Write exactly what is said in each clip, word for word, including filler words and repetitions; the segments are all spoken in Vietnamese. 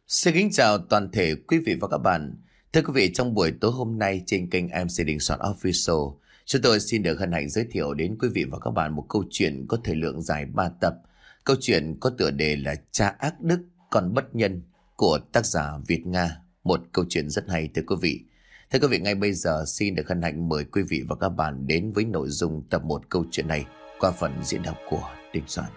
Xin kính chào toàn thể quý vị và các bạn. Thưa quý vị, trong buổi tối hôm nay trên kênh em xê Đình Soạn Official, chúng tôi xin được hân hạnh giới thiệu đến quý vị và các bạn một câu chuyện có thời lượng dài ba tập. Câu chuyện có tựa đề là Cha ác đức con bất nhân của tác giả Việt Nga. Một câu chuyện rất hay thưa quý vị. Thưa quý vị, ngay bây giờ xin được hân hạnh mời quý vị và các bạn đến với nội dung tập một câu chuyện này qua phần diễn đọc của Đình Soạn.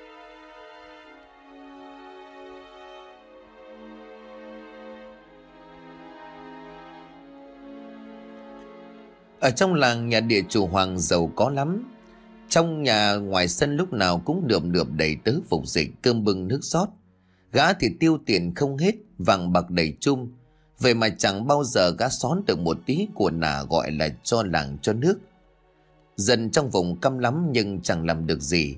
Ở trong làng, nhà địa chủ Hoàng giàu có lắm. Trong nhà ngoài sân lúc nào cũng nườm nượp đầy tớ phục dịch, cơm bưng nước rót. Gã thì tiêu tiền không hết, vàng bạc đầy chum. Vậy mà chẳng bao giờ gã xón được một tí của nà gọi là cho làng cho nước. Dân trong vùng căm lắm nhưng chẳng làm được gì.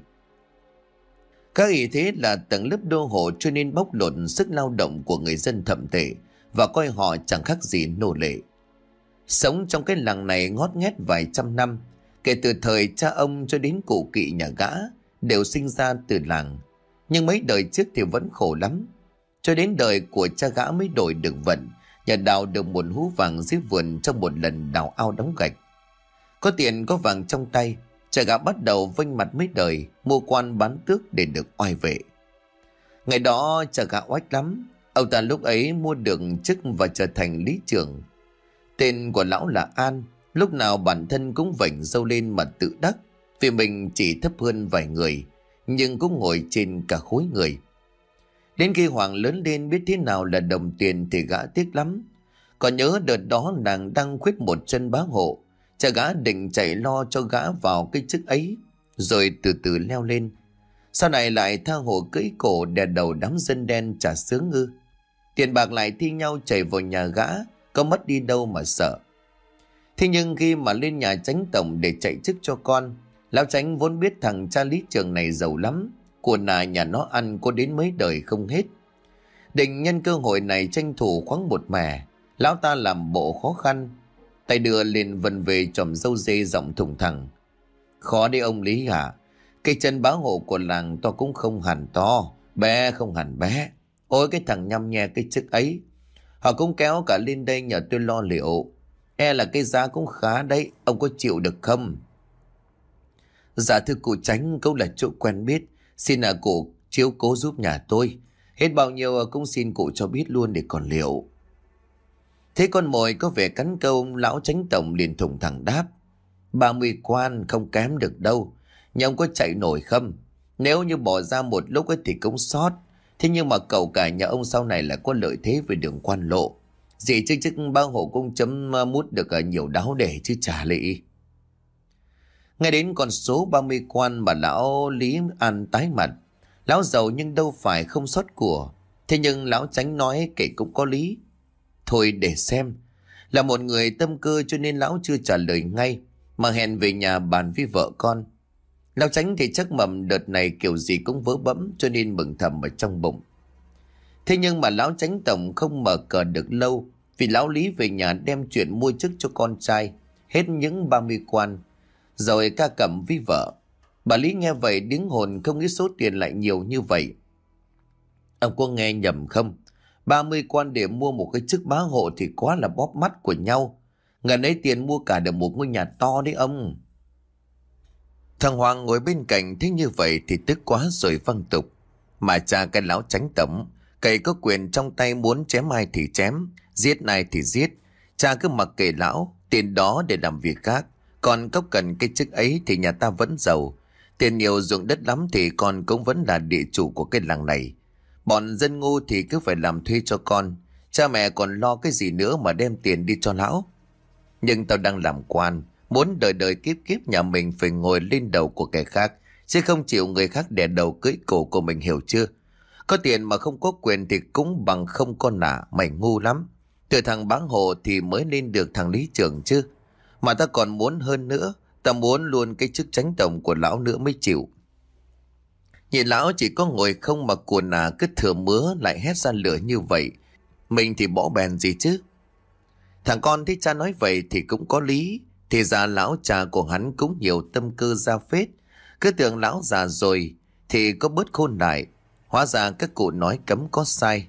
Các ý thế là tầng lớp đô hộ cho nên bóc lột sức lao động của người dân thậm tệ và coi họ chẳng khác gì nô lệ. Sống trong cái làng này ngót nghét vài trăm năm, kể từ thời cha ông cho đến cụ kỵ nhà gã đều sinh ra từ làng. Nhưng mấy đời trước thì vẫn khổ lắm. Cho đến đời của cha gã mới đổi được vận, nhà đào được một hú vàng dưới vườn trong một lần đào ao đóng gạch. Có tiền có vàng trong tay, cha gã bắt đầu vênh mặt mấy đời, mua quan bán tước để được oai vệ. Ngày đó cha gã oách lắm. Ông ta lúc ấy mua được chức và trở thành lý trưởng. Tên của lão là An. Lúc nào bản thân cũng vảnh râu lên mà tự đắc, vì mình chỉ thấp hơn vài người, nhưng cũng ngồi trên cả khối người. Đến khi Hoàng lớn lên biết thế nào là đồng tiền thì gã tiếc lắm. Còn nhớ đợt đó nàng đang khuyết một chân bá hộ, cha gã định chạy lo cho gã vào cái chức ấy, rồi từ từ leo lên. Sau này lại tha hồ cưỡi cổ đè đầu đám dân đen trả sướng ư. Tiền bạc lại thi nhau chảy vào nhà gã, có mất đi đâu mà sợ. Thế nhưng khi mà lên nhà chánh tổng để chạy chức cho con, lão chánh vốn biết thằng cha lý trường này giàu lắm, của nà nhà nó ăn có đến mấy đời không hết. Định nhân cơ hội này tranh thủ khoáng một mẻ, lão ta làm bộ khó khăn, tay đưa lên vần về chòm râu dê giọng thùng thẳng: Khó đấy ông Lý hả? Cái chân bá hộ của làng to cũng không hẳn to, bé không hẳn bé. Ôi cái thằng nhăm nhe cái chức ấy, họ cũng kéo cả lên đây nhờ tôi lo liệu. E là cái giá cũng khá đấy, ông có chịu được không? Dạ thưa cụ Chánh, câu là chỗ quen biết, xin là cụ chiếu cố giúp nhà tôi. Hết bao nhiêu cũng xin cụ cho biết luôn để còn liệu. Thế con mồi có vẻ cắn câu, lão Chánh tổng liền thùng thẳng đáp: ba mươi quan không kém được đâu, nhưng ông có chạy nổi không? Nếu như bỏ ra một lúc ấy thì cũng sót. Thế nhưng mà cậu cả nhà ông sau này lại có lợi thế về đường quan lộ. Gì chứ chức bao hộ cũng chấm mút được nhiều đáo để chứ trả lị. Ngay đến con số ba mươi quan mà lão Lý An tái mặt. Lão giàu nhưng đâu phải không sót của. Thế nhưng lão Chánh nói kể cũng có lý. Thôi để xem. Là một người tâm cơ cho nên lão chưa trả lời ngay, mà hẹn về nhà bàn với vợ con. Lão Chánh thì chắc mầm đợt này kiểu gì cũng vớ bẫm, cho nên mừng thầm ở trong bụng. Thế nhưng mà lão Chánh tổng không mở cờ được lâu, vì lão Lý về nhà đem chuyện mua chức cho con trai, hết những ba mươi quan, rồi ca cẩm với vợ. Bà Lý nghe vậy điếng hồn, không nghĩ số tiền lại nhiều như vậy. Ông có nghe nhầm không? ba mươi quan để mua một cái chức bá hộ thì quá là bóp mắt của nhau. Ngần ấy tiền mua cả được một ngôi nhà to đấy ông. Thằng Hoàng ngồi bên cạnh thấy như vậy thì tức quá rồi văng tục. Mà cha cái lão Chánh tổng, cậy có quyền trong tay, muốn chém ai thì chém, giết ai thì giết. Cha cứ mặc kệ lão, tiền đó để làm việc khác. Còn có cần cái chức ấy thì nhà ta vẫn giàu. Tiền nhiều ruộng đất lắm thì con cũng vẫn là địa chủ của cái làng này. Bọn dân ngu thì cứ phải làm thuê cho con. Cha mẹ còn lo cái gì nữa mà đem tiền đi cho lão. Nhưng tao đang làm quan, muốn đời đời kiếp kiếp nhà mình phải ngồi lên đầu của kẻ khác, chứ không chịu người khác đè đầu cưỡi cổ của mình, hiểu chưa? Có tiền mà không có quyền thì cũng bằng không con nả, mày ngu lắm. Từ thằng bá hộ thì mới lên được thằng lý trưởng chứ. Mà ta còn muốn hơn nữa, ta muốn luôn cái chức chánh tổng của lão nữa mới chịu. Nhìn lão chỉ có ngồi không mà của nà cứ thừa mứa lại hét ra lửa như vậy, mình thì bỏ bèn gì chứ. Thằng con thấy cha nói vậy thì cũng có lý. Thì ra lão cha của hắn cũng nhiều tâm cơ ra phết. Cứ tưởng lão già rồi thì có bớt khôn lại. Hóa ra các cụ nói cấm có sai.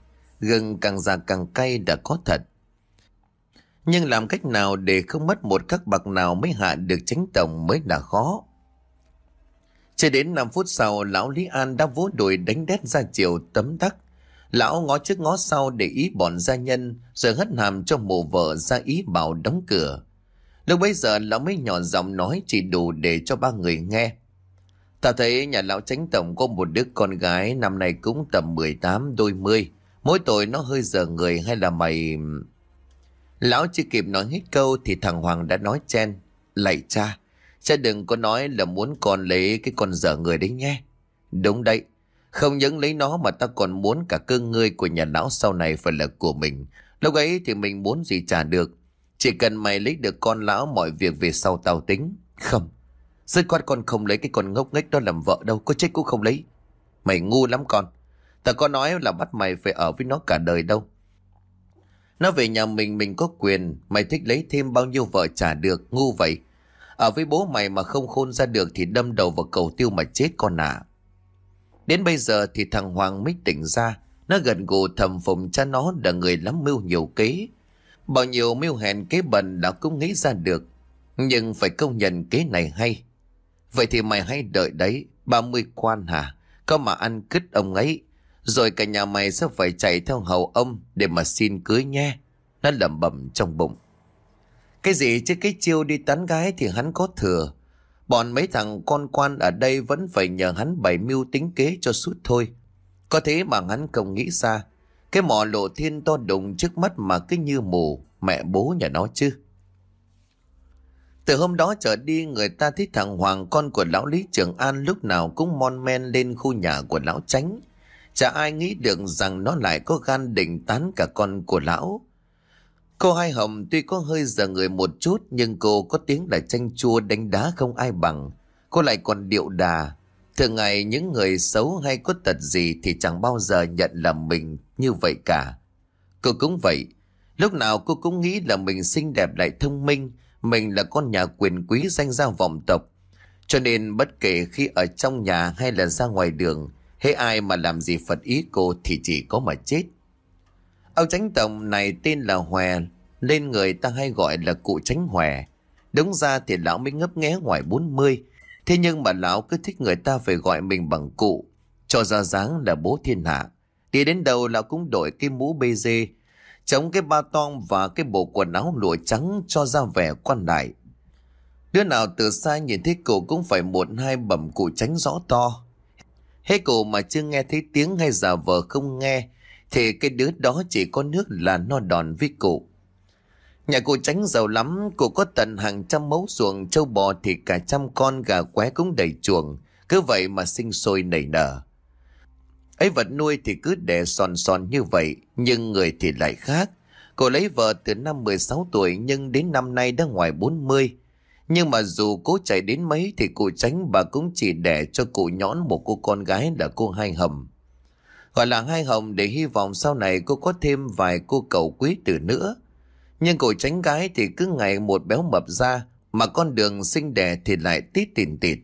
gừng càng già càng cay đã có thật. Nhưng làm cách nào để không mất một khắc bạc nào mới hạ được Chánh Tổng mới là khó. Chưa đến năm phút sau, lão Lý An đã vỗ đùi đánh đét ra chiều tấm tắc. Lão ngó trước ngó sau để ý bọn gia nhân, rồi hất hàm cho mụ vợ ra ý bảo đóng cửa. Lúc bấy giờ lão mới nhỏ giọng nói chỉ đủ để cho ba người nghe. Ta thấy nhà lão Chánh Tổng có một đứa con gái năm nay cũng tầm mười tám đôi mươi. Mỗi tội nó hơi dở người hay là mày... Lão chưa kịp nói hết câu thì thằng Hoàng đã nói chen. Lạy cha, cha đừng có nói là muốn con lấy cái con dở người đấy nhé. Đúng đấy, không những lấy nó mà ta còn muốn cả cơ ngơi của nhà lão sau này phải là của mình. Lúc ấy thì mình muốn gì trả được. Chỉ cần mày lấy được con lão mọi việc về sau tao tính. Không, dứt khoát con không lấy cái con ngốc nghếch đó làm vợ đâu, có chết cũng không lấy. Mày ngu lắm con. Ta có nói là bắt mày phải ở với nó cả đời đâu. Nó về nhà mình mình có quyền. Mày thích lấy thêm bao nhiêu vợ trả được, ngu vậy. Ở với bố mày mà không khôn ra được thì đâm đầu vào cầu tiêu mà chết con à. Đến bây giờ thì thằng Hoàng mới tỉnh ra. Nó gần gù thầm phụng cha nó là người lắm mưu nhiều kế. Bao nhiêu mưu hèn kế bẩn đã cũng nghĩ ra được. Nhưng phải công nhận kế này hay. Vậy thì mày hãy đợi đấy. Ba mươi quan hả? Có mà ăn cứt ông ấy. Rồi cả nhà mày sẽ phải chạy theo hầu ông để mà xin cưới nhé. Nó lẩm bẩm trong bụng. Cái gì chứ cái chiêu đi tán gái thì hắn có thừa. Bọn mấy thằng con quan ở đây vẫn phải nhờ hắn bày mưu tính kế cho suốt thôi. Có thế mà hắn không nghĩ ra. Cái mỏ lộ thiên to đùng trước mắt mà cứ như mù. Mẹ bố nhà nó chứ. Từ hôm đó trở đi người ta thấy thằng Hoàng con của lão Lý Trường An lúc nào cũng mon men lên khu nhà của lão Chánh. Chả ai nghĩ được rằng nó lại có gan định tán cả con của lão. Cô Hai Hồng tuy có hơi dở người một chút nhưng cô có tiếng là chanh chua đánh đá không ai bằng. Cô lại còn điệu đà. Thường ngày những người xấu hay có tật gì thì chẳng bao giờ nhận là mình như vậy cả. Cô cũng vậy. Lúc nào cô cũng nghĩ là mình xinh đẹp lại thông minh. Mình là con nhà quyền quý danh gia vọng tộc. Cho nên bất kể khi ở trong nhà hay là ra ngoài đường, hễ ai mà làm gì phật ý cô thì chỉ có mà chết. Ông Chánh Tổng này tên là Hòe, nên người ta hay gọi là cụ Chánh Hòe. Đúng ra thì lão mới ngấp nghé ngoài bốn mươi. Thế nhưng mà lão cứ thích người ta phải gọi mình bằng cụ, cho ra dáng là bố thiên hạ. Đi đến đâu lão cũng đội cái mũ bê dê, chống cái ba tong và cái bộ quần áo lụa trắng cho ra vẻ quan đại. Đứa nào từ xa nhìn thấy cụ cũng phải một hai bẩm cụ Chánh rõ to. Hết cụ mà chưa nghe thấy tiếng hay giả vờ không nghe thì cái đứa đó chỉ có nước là no đòn với cụ. Nhà cụ Chánh giàu lắm, cụ có tận hàng trăm mẫu ruộng, trâu bò thì cả trăm con gà qué cũng đầy chuồng, cứ vậy mà sinh sôi nảy nở. Ấy vật nuôi thì cứ đẻ sòn sòn như vậy, nhưng người thì lại khác. Cô lấy vợ từ năm mười sáu tuổi nhưng đến năm nay đã ngoài bốn mươi. Nhưng mà dù cố chạy đến mấy thì cụ Chánh bà cũng chỉ đẻ cho cụ nhõn một cô con gái là cô Hai Hồng. Gọi là Hai Hồng để hy vọng sau này cô có thêm vài cô cậu quý tử nữa. Nhưng cụ Chánh gái thì cứ ngày một béo mập ra, mà con đường sinh đẻ thì lại tít tìn tịt.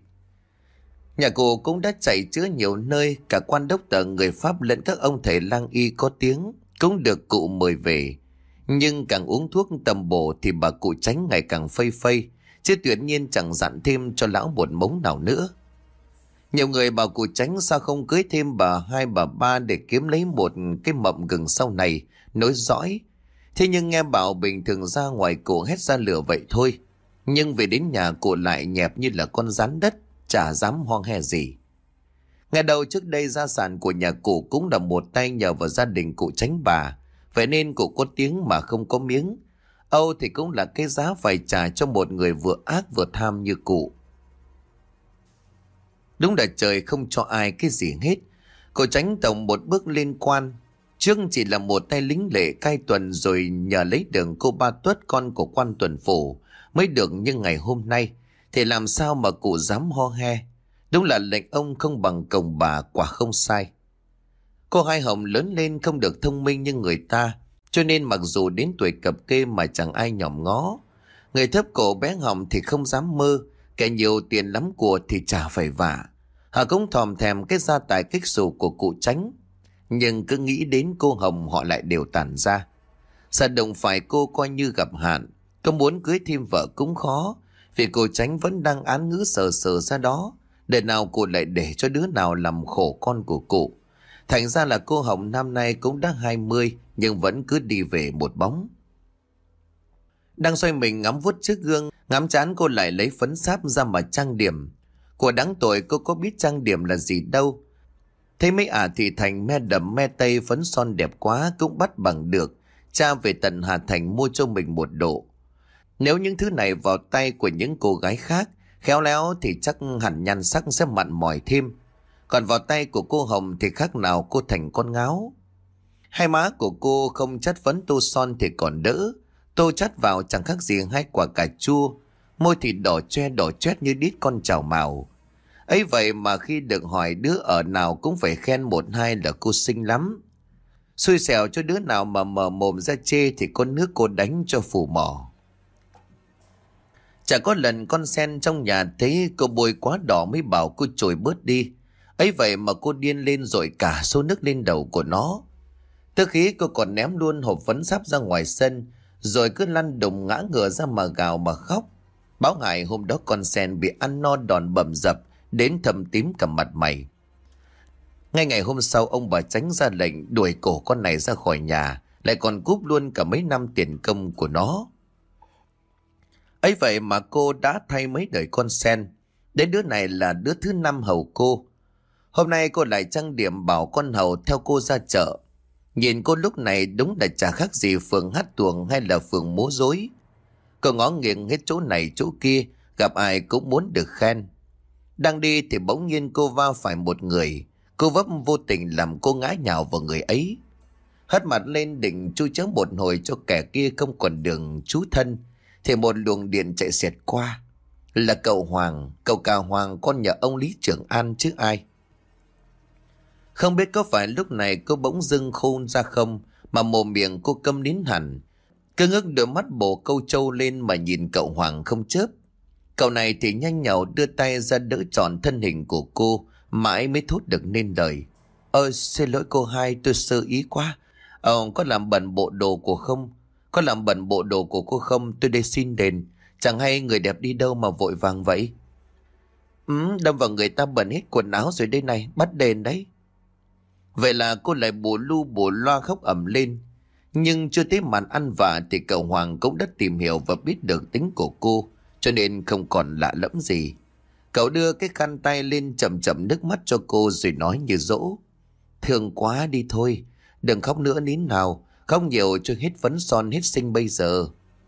Nhà cụ cũng đã chạy chữa nhiều nơi, cả quan đốc tờ người Pháp lẫn các ông thầy lang y có tiếng cũng được cụ mời về. Nhưng càng uống thuốc tầm bổ thì bà cụ Chánh ngày càng phây phây, chứ tuyệt nhiên chẳng dặn thêm cho lão một mống nào nữa. Nhiều người bảo cụ Chánh sao không cưới thêm bà hai bà ba để kiếm lấy một cái mậm gừng sau này nối dõi. Thế nhưng nghe bảo bình thường ra ngoài cụ hét ra lửa vậy thôi. Nhưng về đến nhà cụ lại nhẹp như là con rắn đất, chả dám hoang he gì. Ngày đầu trước đây gia sản của nhà cụ cũng là một tay nhờ vào gia đình cụ Chánh bà. Vậy nên cụ có tiếng mà không có miếng. Âu thì cũng là cái giá phải trả cho một người vừa ác vừa tham như cụ. Đúng là trời không cho ai cái gì hết. Cụ Chánh Tổng một bước lên quan. Trước chỉ là một tay lính lệ cai tuần, rồi nhờ lấy đường cô Ba Tuất con của quan tuần phủ mới được, nhưng ngày hôm nay thì làm sao mà cụ dám ho he. Đúng là lệnh ông không bằng cồng bà, quả không sai. Cô Hai Hồng lớn lên không được thông minh như người ta, cho nên mặc dù đến tuổi cập kê mà chẳng ai nhòm ngó. Người thấp cổ bé họng thì không dám mơ, kẻ nhiều tiền lắm của thì chả phải vả. Họ cũng thòm thèm cái gia tài kích xù của cụ Chánh. nhưng cứ nghĩ đến cô Hồng họ lại đều tản ra. Sợ đụng phải cô coi như gặp hạn, có muốn cưới thêm vợ cũng khó, vì cô Tránh vẫn đang án ngữ sờ sờ ra đó. Đời nào cô lại để cho đứa nào làm khổ con của cụ. Thành ra là cô Hồng năm nay cũng đã hai mươi, nhưng vẫn cứ đi về một bóng. Đang xoay mình ngắm vuốt trước gương, ngắm chán cô lại lấy phấn sáp ra mà trang điểm. Của đáng tội cô có biết trang điểm là gì đâu. Thấy mấy ả thị Thành me đậm me tây phấn son đẹp quá cũng bắt bằng được. Cha về tận Hà Thành mua cho mình một độ. Nếu những thứ này vào tay của những cô gái khác, khéo léo thì chắc hẳn nhan sắc sẽ mặn mòi thêm. Còn vào tay của cô Hồng thì khác nào cô thành con ngáo. Hai má của cô không chất phấn tô son thì còn đỡ. Tô chắt vào chẳng khác gì hai quả cà chua. Môi thì đỏ choe đỏ choét như đít con chảo màu. Ấy vậy mà khi được hỏi đứa ở nào cũng phải khen một hai là cô xinh lắm. Xui xẻo cho đứa nào mà mở mồm ra chê thì con nước cô đánh cho phủ mỏ. Chả có lần con sen trong nhà thấy cô bôi quá đỏ mới bảo cô chồi bớt đi. Ấy vậy mà cô điên lên rồi cả xô nước lên đầu của nó. Tức khí cô còn ném luôn hộp phấn sáp ra ngoài sân, rồi cứ lăn đùng ngã ngửa ra mà gào mà khóc. Báo ngại hôm đó con sen bị ăn no đòn bầm dập đến thâm tím cả mặt mày. Ngay ngày hôm sau ông bà Tránh ra lệnh đuổi cổ con này ra khỏi nhà, lại còn cúp luôn cả mấy năm tiền công của nó. Ấy vậy mà cô đã thay mấy đời con sen, đến đứa này là đứa thứ năm hầu cô. Hôm nay cô lại trang điểm bảo con hầu theo cô ra chợ. Nhìn cô lúc này đúng là chả khác gì phường hát tuồng hay là phường múa rối. Cô ngó nghiêng hết chỗ này chỗ kia, gặp ai cũng muốn được khen. Đang đi thì bỗng nhiên cô va phải một người. Cô vấp vô tình làm cô ngã nhào vào người ấy. Hất mặt lên định chui chớm một hồi cho kẻ kia không còn đường trú thân, thì một luồng điện chạy xẹt qua. Là cậu Hoàng, cậu cả Hoàng, con nhà ông Lý Trưởng An chứ ai. Không biết có phải lúc này cô bỗng dưng khôn ra không, mà mồm miệng cô câm nín hẳn. Cứ ngước đôi mắt bồ câu trâu lên mà nhìn cậu Hoàng không chớp. Cậu này thì nhanh nhảu đưa tay ra đỡ trọn thân hình của cô, mãi mới thốt được nên lời. Ơ xin lỗi cô hai, tôi sơ ý quá. Ờ có làm bẩn bộ đồ của không? Có làm bẩn bộ đồ của cô không? Tôi đây xin đền. Chẳng hay người đẹp đi đâu mà vội vàng vậy? Ừ, đâm vào người ta bẩn hết quần áo rồi đây này, bắt đền đấy. Vậy là cô lại bù lu bù loa khóc ầm lên. Nhưng chưa tới màn ăn vạ thì cậu Hoàng cũng đã tìm hiểu và biết được tính của cô, cho nên không còn lạ lẫm gì. Cậu đưa cái khăn tay lên chậm chậm nước mắt cho cô rồi nói như dỗ. Thương quá đi thôi, đừng khóc nữa nín nào, khóc nhiều cho hết phấn son hết xinh bây giờ.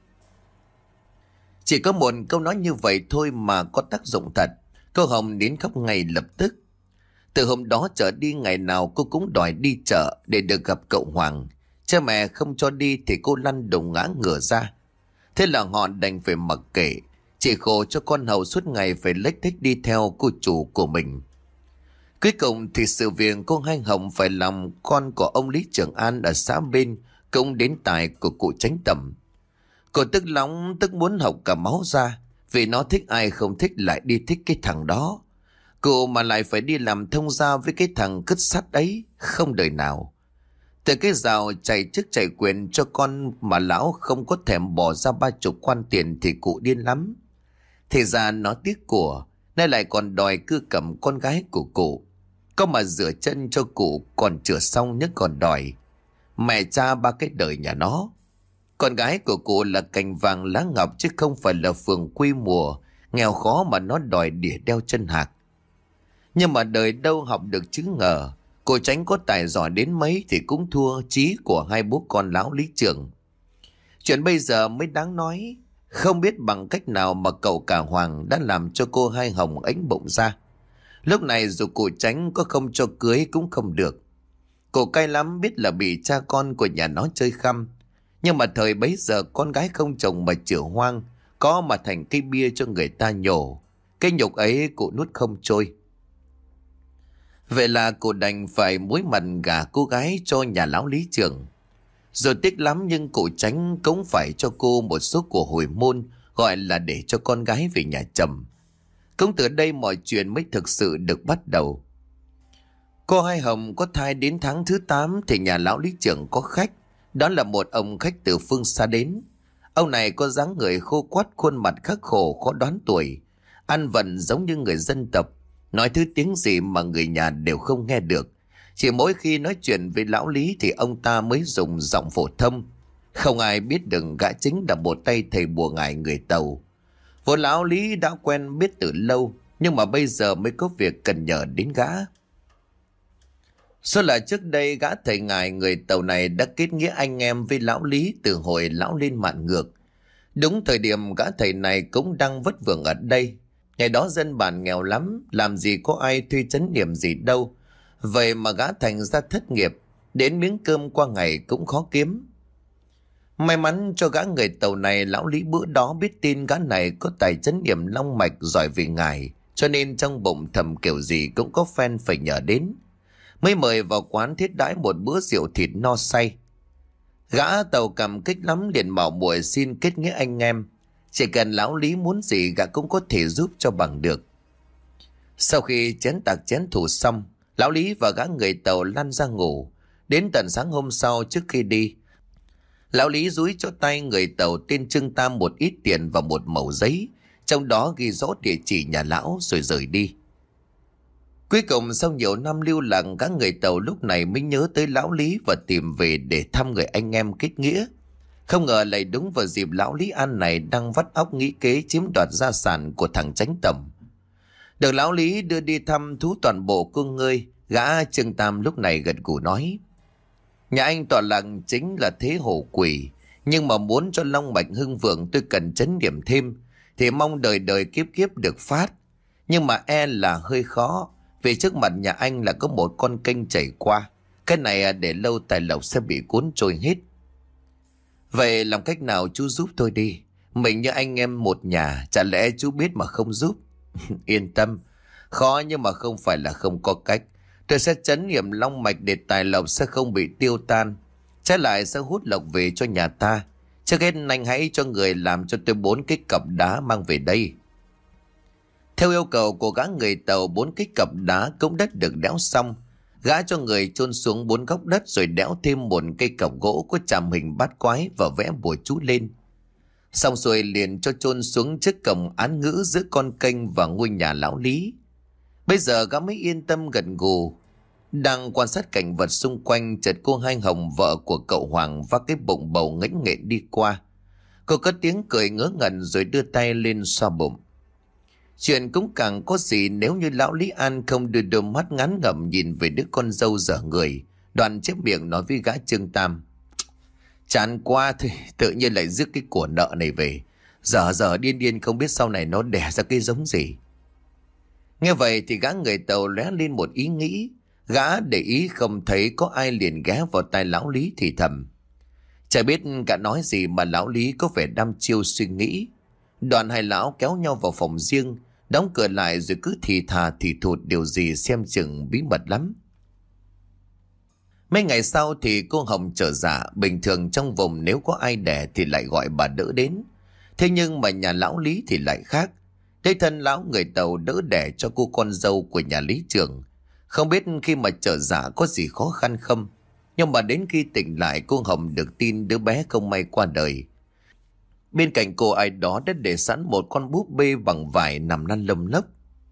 Chỉ có một câu nói như vậy thôi mà có tác dụng thật. Cô Hồng nín khóc ngay lập tức. Từ hôm đó trở đi ngày nào cô cũng đòi đi chợ để được gặp cậu Hoàng. Cha mẹ không cho đi thì cô lăn đùng ngã ngửa ra. Thế là họ đành phải mặc kệ, chỉ khổ cho con hầu suốt ngày phải lếch thếch đi theo cô chủ của mình. Cuối cùng thì sự việc cô Hai Hồng phải làm con của ông Lý Trường An ở xã bên cũng đến tài của cụ Tránh Tầm. Cô tức lóng tức muốn học cả máu ra, vì nó thích ai không thích lại đi thích cái thằng đó. Cô mà lại phải đi làm thông gia với cái thằng cứt sắt ấy, không đời nào. Từ cái rào chạy chức chạy quyền cho con mà lão không có thèm bỏ ra ba chục quan tiền thì cụ điên lắm. Thì ra nó tiếc của, nay lại còn đòi cưa cầm con gái của cụ. Có mà rửa chân cho cụ còn chữa xong nhất còn đòi. Mẹ cha ba cái đời nhà nó. Con gái của cụ là cành vàng lá ngọc chứ không phải là phường quy mùa, nghèo khó mà nó đòi đỉa đeo chân hạc. Nhưng mà đời đâu học được chứ ngờ, cô Tránh có tài giỏi đến mấy thì cũng thua chí của hai bố con lão Lý Trường. Chuyện bây giờ mới đáng nói, không biết bằng cách nào mà cậu cả Hoàng đã làm cho cô Hai Hồng ánh bụng ra. Lúc này dù cô Tránh có không cho cưới cũng không được. Cô cay lắm biết là bị cha con của nhà nó chơi khăm. Nhưng mà thời bấy giờ con gái không chồng mà chữa hoang, có mà thành cây bia cho người ta nhổ. Cái nhục ấy cụ nuốt không trôi. Vậy là cô đành phải muối mặt gả cô gái cho nhà lão Lý Trường. Rồi tiếc lắm nhưng cụ Tránh cũng phải cho cô một số của hồi môn, gọi là để cho con gái về nhà chồng. Cũng từ đây mọi chuyện mới thực sự được bắt đầu. Cô Hai Hồng có thai đến tháng thứ tám thì nhà lão lý trưởng có khách. Đó là một ông khách từ phương xa đến. Ông này có dáng người khô quắt, khuôn mặt khắc khổ khó đoán tuổi, ăn vận giống như người dân tộc, nói thứ tiếng gì mà người nhà đều không nghe được. Chỉ mỗi khi nói chuyện với lão lý thì ông ta mới dùng giọng phổ thông. Không ai biết được gã chính là một tay thầy bùa ngải người Tàu. Vốn lão lý đã quen biết từ lâu, nhưng mà bây giờ mới có việc cần nhờ đến gã. Số là trước đây gã thầy ngài người Tàu này đã kết nghĩa anh em với lão lý từ hồi lão lên mạn ngược. Đúng thời điểm gã thầy này cũng đang vất vưởng ở đây. Ngày đó dân bản nghèo lắm, làm gì có ai thuê trấn điểm gì đâu. Vậy mà gã thành ra thất nghiệp, đến miếng cơm qua ngày cũng khó kiếm. May mắn cho gã người Tàu này, lão lý bữa đó biết tin gã này có tài trấn điểm long mạch giỏi về ngài, cho nên trong bụng thầm kiểu gì cũng có phen phải nhờ đến. Mới mời vào quán thiết đãi một bữa rượu thịt no say. Gã Tàu cảm kích lắm, liền bảo muội xin kết nghĩa anh em. Chỉ cần lão lý muốn gì gã cũng có thể giúp cho bằng được. Sau khi chén tạc chén thủ xong, lão lý và gã người Tàu lăn ra ngủ. Đến tận sáng hôm sau trước khi đi, lão lý dúi cho tay người Tàu tên Trương Tam một ít tiền và một mẩu giấy, trong đó ghi rõ địa chỉ nhà lão rồi rời đi. Cuối cùng sau nhiều năm lưu lạc, gã người Tàu lúc này mới nhớ tới lão lý và tìm về để thăm người anh em kết nghĩa. Không ngờ lại đúng vào dịp lão lý an này đang vắt óc nghĩ kế chiếm đoạt gia sản của thằng Chánh Tẩm. Được lão lý đưa đi thăm thú toàn bộ cung ngươi, gã Trương Tam lúc này gật gù nói: nhà anh tọa lạc chính là thế hổ quỷ, nhưng mà muốn cho long mạch hưng vượng tôi cần chấn điểm thêm, thì mong đời đời kiếp kiếp được phát. Nhưng mà e là hơi khó, vì trước mặt nhà anh là có một con kênh chảy qua, cái này để lâu tài lộc sẽ bị cuốn trôi hết. Vậy làm cách nào chú giúp tôi đi, mình như anh em một nhà, chả lẽ chú biết mà không giúp? Yên tâm, khó nhưng mà không phải là không có cách. Tôi sẽ trấn nghiệm long mạch để tài lộc sẽ không bị tiêu tan, trái lại sẽ hút lộc về cho nhà ta. Trước hết anh hãy cho người làm cho tôi bốn cái cặp đá mang về đây. Theo yêu cầu của gã người Tàu, bốn cái cặp đá cũng đất được đẽo xong. Gã cho người chôn xuống bốn góc đất rồi đẽo thêm một cây cọc gỗ có chạm hình bát quái và vẽ bùa chú lên. Xong rồi liền cho chôn xuống trước cổng án ngữ giữa con kênh và ngôi nhà lão lý. Bây giờ gã mới yên tâm gật gù. Đang quan sát cảnh vật xung quanh, chợt cô Hai Hồng, vợ của cậu Hoàng, vác cái bụng bầu nghếch nghện đi qua. Cô cất tiếng cười ngớ ngẩn rồi đưa tay lên xoa bụng. Chuyện cũng càng có gì nếu như lão Lý An không đưa đôi mắt ngán ngẩm nhìn về đứa con dâu dở người, đoạn chép miệng nói với gã Trương Tam: chán quá thôi, tự nhiên lại rước cái của nợ này về, giờ giờ điên điên không biết sau này nó đẻ ra cái giống gì. Nghe vậy thì gã người Tàu lóe lên một ý nghĩ. Gã để ý không thấy có ai, liền ghé vào tai lão Lý thì thầm. Chả biết cả nói gì mà lão Lý có vẻ đăm chiêu suy nghĩ. Đoạn hai lão kéo nhau vào phòng riêng, đóng cửa lại rồi cứ thì thà thì thụt điều gì xem chừng bí mật lắm. Mấy ngày sau thì cô Hồng trở dạ. Bình thường trong vùng nếu có ai đẻ thì lại gọi bà đỡ đến. Thế nhưng mà nhà lão Lý thì lại khác. Thế thân lão người Tàu đỡ đẻ cho cô con dâu của nhà lý trưởng. Không biết khi mà trở dạ có gì khó khăn không. Nhưng mà đến khi tỉnh lại, cô Hồng được tin đứa bé không may qua đời. Bên cạnh cô ai đó đã để sẵn một con búp bê bằng vải nằm lăn lông lốc.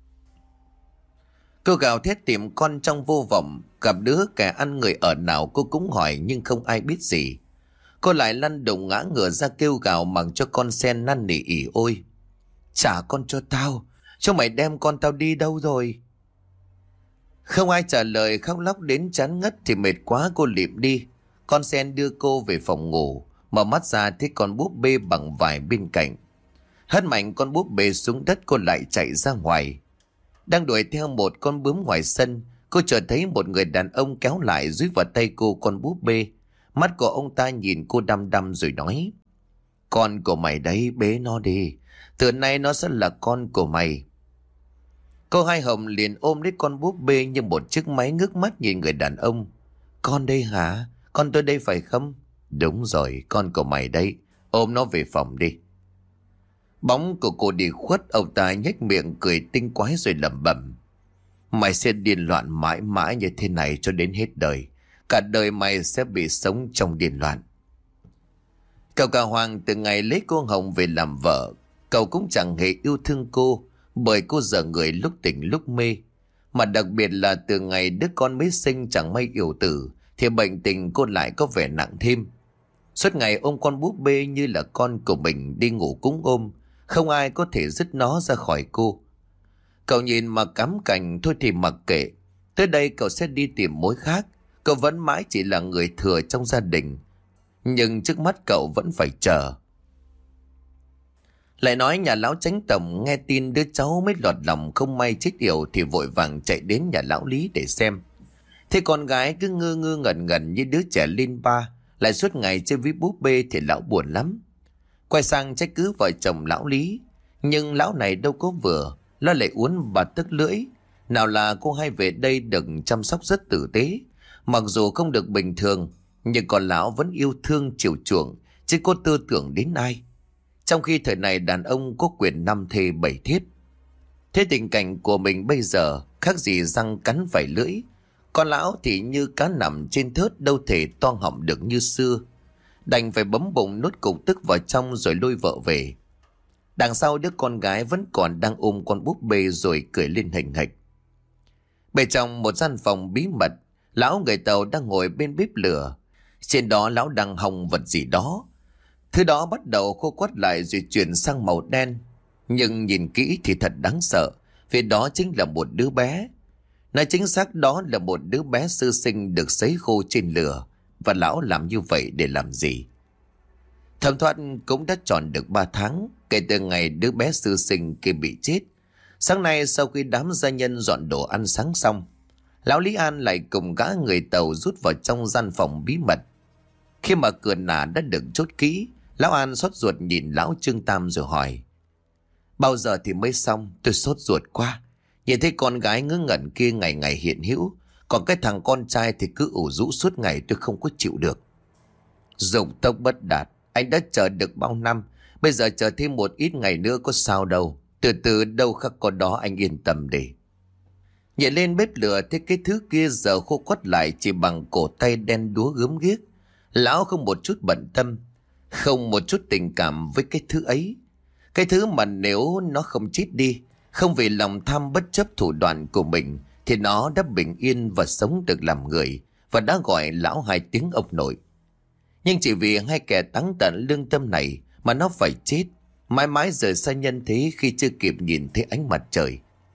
Cô gào thét tìm con trong vô vọng. Gặp đứa kẻ ăn người ở nào cô cũng hỏi, nhưng không ai biết gì. Cô lại lăn đùng ngã ngửa ra kêu gào mặc cho con sen năn nỉ ỉ ôi: trả con cho tao, cho mày đem con tao đi đâu rồi? Không ai trả lời, khóc lóc đến chán ngất thì mệt quá cô lịm đi. Con sen đưa cô về phòng ngủ, mở mắt ra thấy con búp bê bằng vải bên cạnh. Hất mạnh con búp bê xuống đất, cô lại chạy ra ngoài. Đang đuổi theo một con bướm ngoài sân, cô chợt thấy một người đàn ông kéo lại dúi vào tay cô con búp bê. Mắt của ông ta nhìn cô đăm đăm rồi nói: con của mày đấy, bế nó đi, từ nay nó sẽ là con của mày. Cô Hai Hồng liền ôm lấy con búp bê như một chiếc máy, ngước mắt nhìn người đàn ông. Con đây hả? Con tôi đây phải không? Đúng rồi, con của mày đây, ôm nó về phòng đi. Bóng của cô đi khuất, ông ta nhếch miệng cười tinh quái rồi lẩm bẩm: Mày sẽ điên loạn mãi mãi như thế này cho đến hết đời. Cả đời mày sẽ bị sống trong điên loạn. Cậu cả Hoàng từ ngày lấy cô Hồng về làm vợ, cậu cũng chẳng hề yêu thương cô, bởi cô dở người lúc tỉnh lúc mê. Mà đặc biệt là từ ngày đứa con mới sinh chẳng may yểu tử, thì bệnh tình cô lại có vẻ nặng thêm. Suốt ngày ôm con búp bê như là con của mình đi ngủ cũng ôm, không ai có thể dứt nó ra khỏi cô. Cậu nhìn mà cắm cành thôi thì mặc kệ. Tới đây cậu sẽ đi tìm mối khác. Cậu vẫn mãi chỉ là người thừa trong gia đình, nhưng trước mắt cậu vẫn phải chờ. Lại nói nhà lão Chánh Tổng nghe tin đứa cháu mới lọt lòng không may chết yểu thì vội vàng chạy đến nhà lão Lý để xem. Thế con gái cứ ngơ ngơ ngẩn ngẩn như đứa trẻ lên ba, lại suốt ngày chơi với búp bê thì lão buồn lắm. Quay sang trách cứ vợ chồng lão Lý, nhưng lão này đâu có vừa, nó lại uốn bà tức lưỡi. Nào là cô hai về đây được chăm sóc rất tử tế, mặc dù không được bình thường, nhưng còn lão vẫn yêu thương chiều chuộng, chứ có tư tưởng đến ai. Trong khi thời này đàn ông có quyền năm thê bảy thiếp. Thế tình cảnh của mình bây giờ khác gì răng cắn phải lưỡi. Con lão thì như cá nằm trên thớt, đâu thể toang họng được như xưa. Đành phải bấm bụng nuốt cục tức vào trong rồi lôi vợ về. Đằng sau đứa con gái vẫn còn đang ôm con búp bê rồi cười lên hình hạch. Bên trong một gian phòng bí mật, lão người Tàu đang ngồi bên bếp lửa. Trên đó lão đang hong vật gì đó. Thứ đó bắt đầu khô quắt lại rồi chuyển sang màu đen. Nhưng nhìn kỹ thì thật đáng sợ, vì đó chính là một đứa bé. Nói chính xác đó là một đứa bé sơ sinh được sấy khô trên lửa. Và lão làm như vậy để làm gì? Thẩm Thoát cũng đã tròn được ba tháng kể từ ngày đứa bé sơ sinh kia bị chết. Sáng nay sau khi đám gia nhân dọn đồ ăn sáng xong, lão Lý An lại cùng gã người Tàu rút vào trong gian phòng bí mật. Khi mà cửa nả đã được chốt kỹ, lão An sốt ruột nhìn lão Trương Tam rồi hỏi: Bao giờ thì mới xong? Tôi sốt ruột quá. Nhìn thấy con gái ngớ ngẩn kia ngày ngày hiện hữu, còn cái thằng con trai thì cứ ủ rũ suốt ngày, tôi không có chịu được. Dụng tốc bất đạt, anh đã chờ được bao năm, bây giờ chờ thêm một ít ngày nữa có sao đâu. Từ từ đâu khắc có đó, anh yên tâm đi. Nhảy lên bếp lửa thấy cái thứ kia giờ khô quắt lại chỉ bằng cổ tay đen đúa gớm ghiếc. Lão không một chút bận tâm, không một chút tình cảm với cái thứ ấy. Cái thứ mà nếu nó không chết đi, không vì lòng tham bất chấp thủ đoạn của mình, thì nó đã bình yên và sống được làm người, và đã gọi lão hai tiếng ông nội. Nhưng chỉ vì hai kẻ táng tận lương tâm này mà nó phải chết, mãi mãi rời xa nhân thế khi chưa kịp nhìn thấy ánh mặt trời.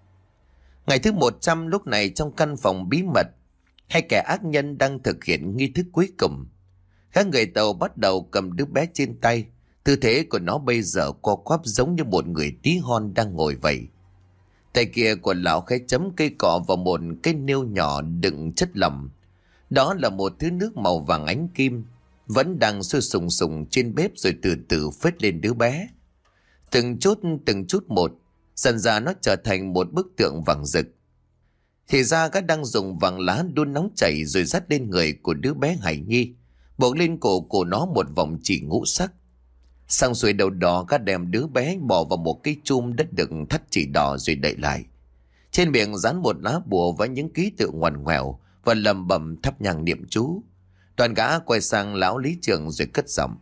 Ngày thứ một trăm lúc này trong căn phòng bí mật, hai kẻ ác nhân đang thực hiện nghi thức cuối cùng. Các người Tàu bắt đầu cầm đứa bé trên tay. Tư thế của nó bây giờ co quắp giống như một người tí hon đang ngồi vậy. Tay kia của lão khẽ chấm cây cọ vào một cái niêu nhỏ đựng chất lỏng. Đó là một thứ nước màu vàng ánh kim, vẫn đang sôi sùng sùng trên bếp rồi từ từ phết lên đứa bé. Từng chút từng chút một, dần ra nó trở thành một bức tượng vàng rực. Thì ra các đang dùng vàng lá đun nóng chảy rồi dắt lên người của đứa bé Hải Nhi, buộc lên cổ của nó một vòng chỉ ngũ sắc. Xong xuôi đầu đó các đem đứa bé bỏ vào một cái chum đất được thắt chỉ đỏ rồi đậy lại. Trên miệng dán một lá bùa với những ký tự ngoằn ngoèo và lầm bầm thắp nhang niệm chú. Đoàn gã quay sang lão Lý Trường rồi cất giọng: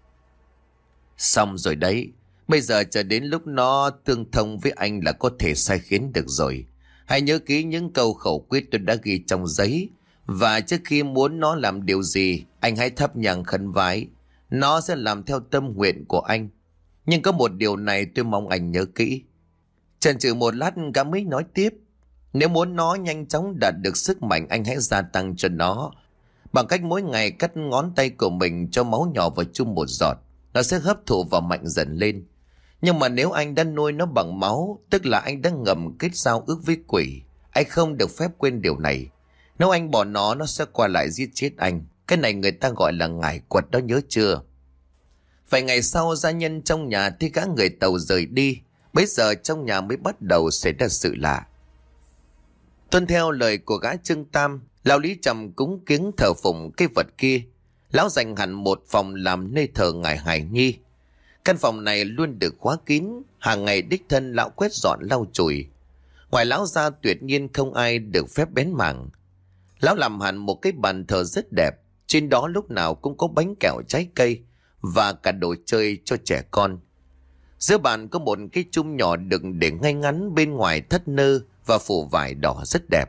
Xong rồi đấy, bây giờ chờ đến lúc nó tương thông với anh là có thể sai khiến được rồi. Hãy nhớ kỹ những câu khẩu quyết tôi đã ghi trong giấy, và trước khi muốn nó làm điều gì, anh hãy thắp nhang khấn vái. Nó sẽ làm theo tâm nguyện của anh. Nhưng có một điều này tôi mong anh nhớ kỹ. Chần chừ một lát gã mới nói tiếp: Nếu muốn nó nhanh chóng đạt được sức mạnh, anh hãy gia tăng cho nó bằng cách mỗi ngày cắt ngón tay của mình cho máu nhỏ vào chung một giọt. Nó sẽ hấp thụ và mạnh dần lên. Nhưng mà nếu anh đã nuôi nó bằng máu, tức là anh đã ngầm kết giao ước với quỷ. Anh không được phép quên điều này. Nếu anh bỏ nó, nó sẽ qua lại giết chết anh. Cái này người ta gọi là ngải quật đó, nhớ chưa? Vài ngày sau, gia nhân trong nhà thấy cả người Tàu rời đi. Bấy giờ trong nhà mới bắt đầu xảy ra sự lạ. Tuân theo lời của gã Trương Tam, lão Lý trầm cúng kiếng thờ phụng cái vật kia. Lão dành hẳn một phòng làm nơi thờ ngài Hải Nhi. Căn phòng này luôn được khóa kín, hàng ngày đích thân lão quét dọn lau chùi. Ngoài lão ra tuyệt nhiên không ai được phép bén mảng. Lão làm hẳn một cái bàn thờ rất đẹp, trên đó lúc nào cũng có bánh kẹo trái cây và cả đồ chơi cho trẻ con. Giữa bàn có một cái chum nhỏ đựng để ngay ngắn, bên ngoài thắt nơ và phủ vải đỏ rất đẹp.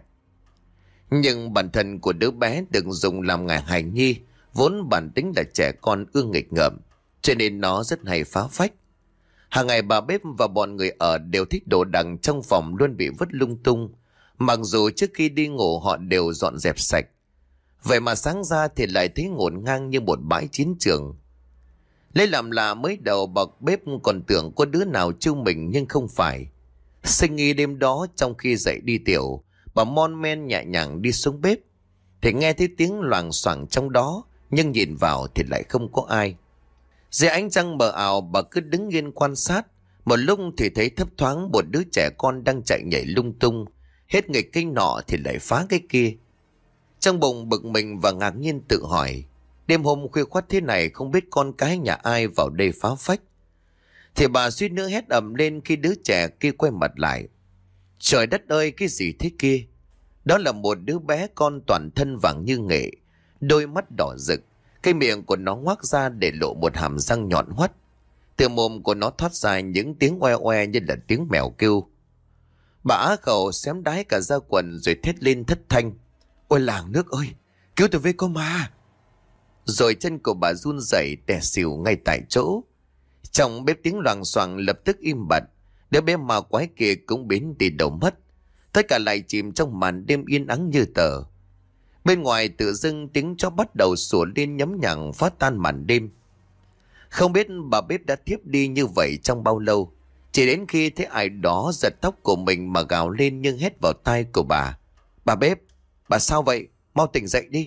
Nhưng bản thân của đứa bé được dùng làm ngài hài nhi, vốn bản tính là trẻ con ương nghịch ngợm, cho nên nó rất hay phá phách. Hàng ngày bà bếp và bọn người ở đều thích đồ đạc trong phòng luôn bị vứt lung tung, mặc dù trước khi đi ngủ họ đều dọn dẹp sạch. Vậy mà sáng ra thì lại thấy ngổn ngang như một bãi chiến trường. Lấy làm lạ, mới đầu bà bếp còn tưởng có đứa nào trêu mình nhưng không phải. Sinh nghi đêm đó trong khi dậy đi tiểu, bà mon men nhẹ nhàng đi xuống bếp thì nghe thấy tiếng loảng xoảng trong đó, nhưng nhìn vào thì lại không có ai. Dưới ánh trăng mờ ảo, bà cứ đứng yên quan sát. Một lúc thì thấy thấp thoáng một đứa trẻ con đang chạy nhảy lung tung, hết nghịch cái nọ thì lại phá cái kia. Trong bụng bực mình và ngạc nhiên tự hỏi, đêm hôm khuya khoắt thế này không biết con cái nhà ai vào đây phá phách. Thì bà suýt nữa hét ầm lên khi đứa trẻ kia quay mặt lại. Trời đất ơi, cái gì thế kia? Đó là một đứa bé con toàn thân vàng như nghệ, đôi mắt đỏ rực, cái miệng của nó ngoác ra để lộ một hàm răng nhọn hoắt. Từ mồm của nó thoát ra những tiếng oe oe như là tiếng mèo kêu. Bà á khẩu xém đái cả da quần rồi thét lên thất thanh. Ôi làng nước ơi, cứu tôi với, có ma! Rồi chân của bà run rẩy tè xỉu ngay tại chỗ. Trong bếp tiếng loảng xoảng lập tức im bặt. Đứa bé ma quái kia cũng biến đi đâu mất. Tất cả lại chìm trong màn đêm yên ắng như tờ. Bên ngoài tự dưng tiếng chó bắt đầu sủa lên nhấm nhặng phá tan màn đêm. Không biết bà bếp đã thiếp đi như vậy trong bao lâu. Chỉ đến khi thấy ai đó giật tóc của mình mà gào lên nhưng hét vào tai của bà. Bà bếp, bà sao vậy? Mau tỉnh dậy đi.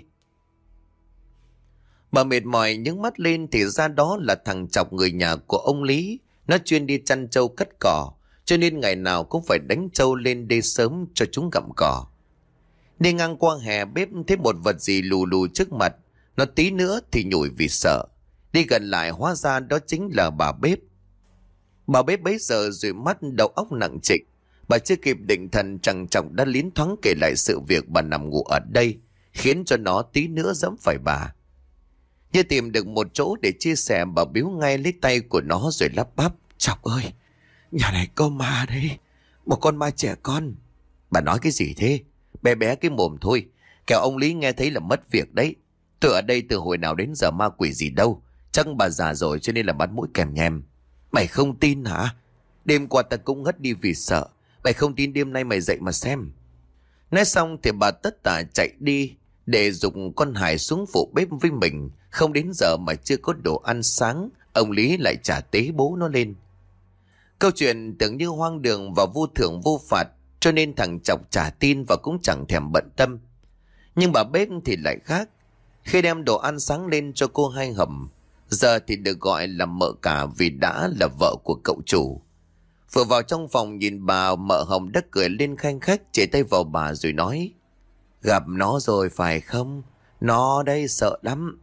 Bà mệt mỏi nhướng mắt lên thì ra đó là thằng Chọc, người nhà của ông Lý. Nó chuyên đi chăn trâu cắt cỏ, cho nên ngày nào cũng phải đánh trâu lên đê sớm cho chúng gặm cỏ. Đi ngang qua hè, bếp thấy một vật gì lù lù trước mặt. Nó tí nữa thì nhủi vì sợ. Đi gần lại hóa ra đó chính là bà bếp. Bà bếp bấy giờ dụi mắt, đầu óc nặng trịch. Bà chưa kịp định thần, thằng Chọc đã liến thoáng kể lại sự việc bà nằm ngủ ở đây, khiến cho nó tí nữa dẫm phải bà. Như tìm được một chỗ để chia sẻ, bà biếu ngay lấy tay của nó rồi lắp bắp. Chọc ơi, nhà này có ma đấy, một con ma trẻ con. Bà nói cái gì thế? Bé bé cái mồm thôi, kẻo ông Lý nghe thấy là mất việc đấy. Tôi ở đây từ hồi nào đến giờ ma quỷ gì đâu, chắc bà già rồi cho nên là bắt mũi kèm nhèm. Mày không tin hả? Đêm qua ta cũng ngất đi vì sợ. Mày không tin, đêm nay mày dậy mà xem. Nói xong thì bà tất tả chạy đi để dùng con Hải xuống phụ bếp với mình. Không đến giờ mà chưa có đồ ăn sáng, ông Lý lại trả tế bố nó lên. Câu chuyện tưởng như hoang đường và vô thưởng vô phạt, cho nên thằng Chọc trả tin và cũng chẳng thèm bận tâm. Nhưng bà bếp thì lại khác. Khi đem đồ ăn sáng lên cho cô Hai Hầm, giờ thì được gọi là mợ cả vì đã là vợ của cậu chủ. Vừa vào trong phòng nhìn bà, mợ Hồng đã cười lên khanh khách, chỉ tay vào bà rồi nói: Gặp nó rồi phải không? Nó đây sợ lắm.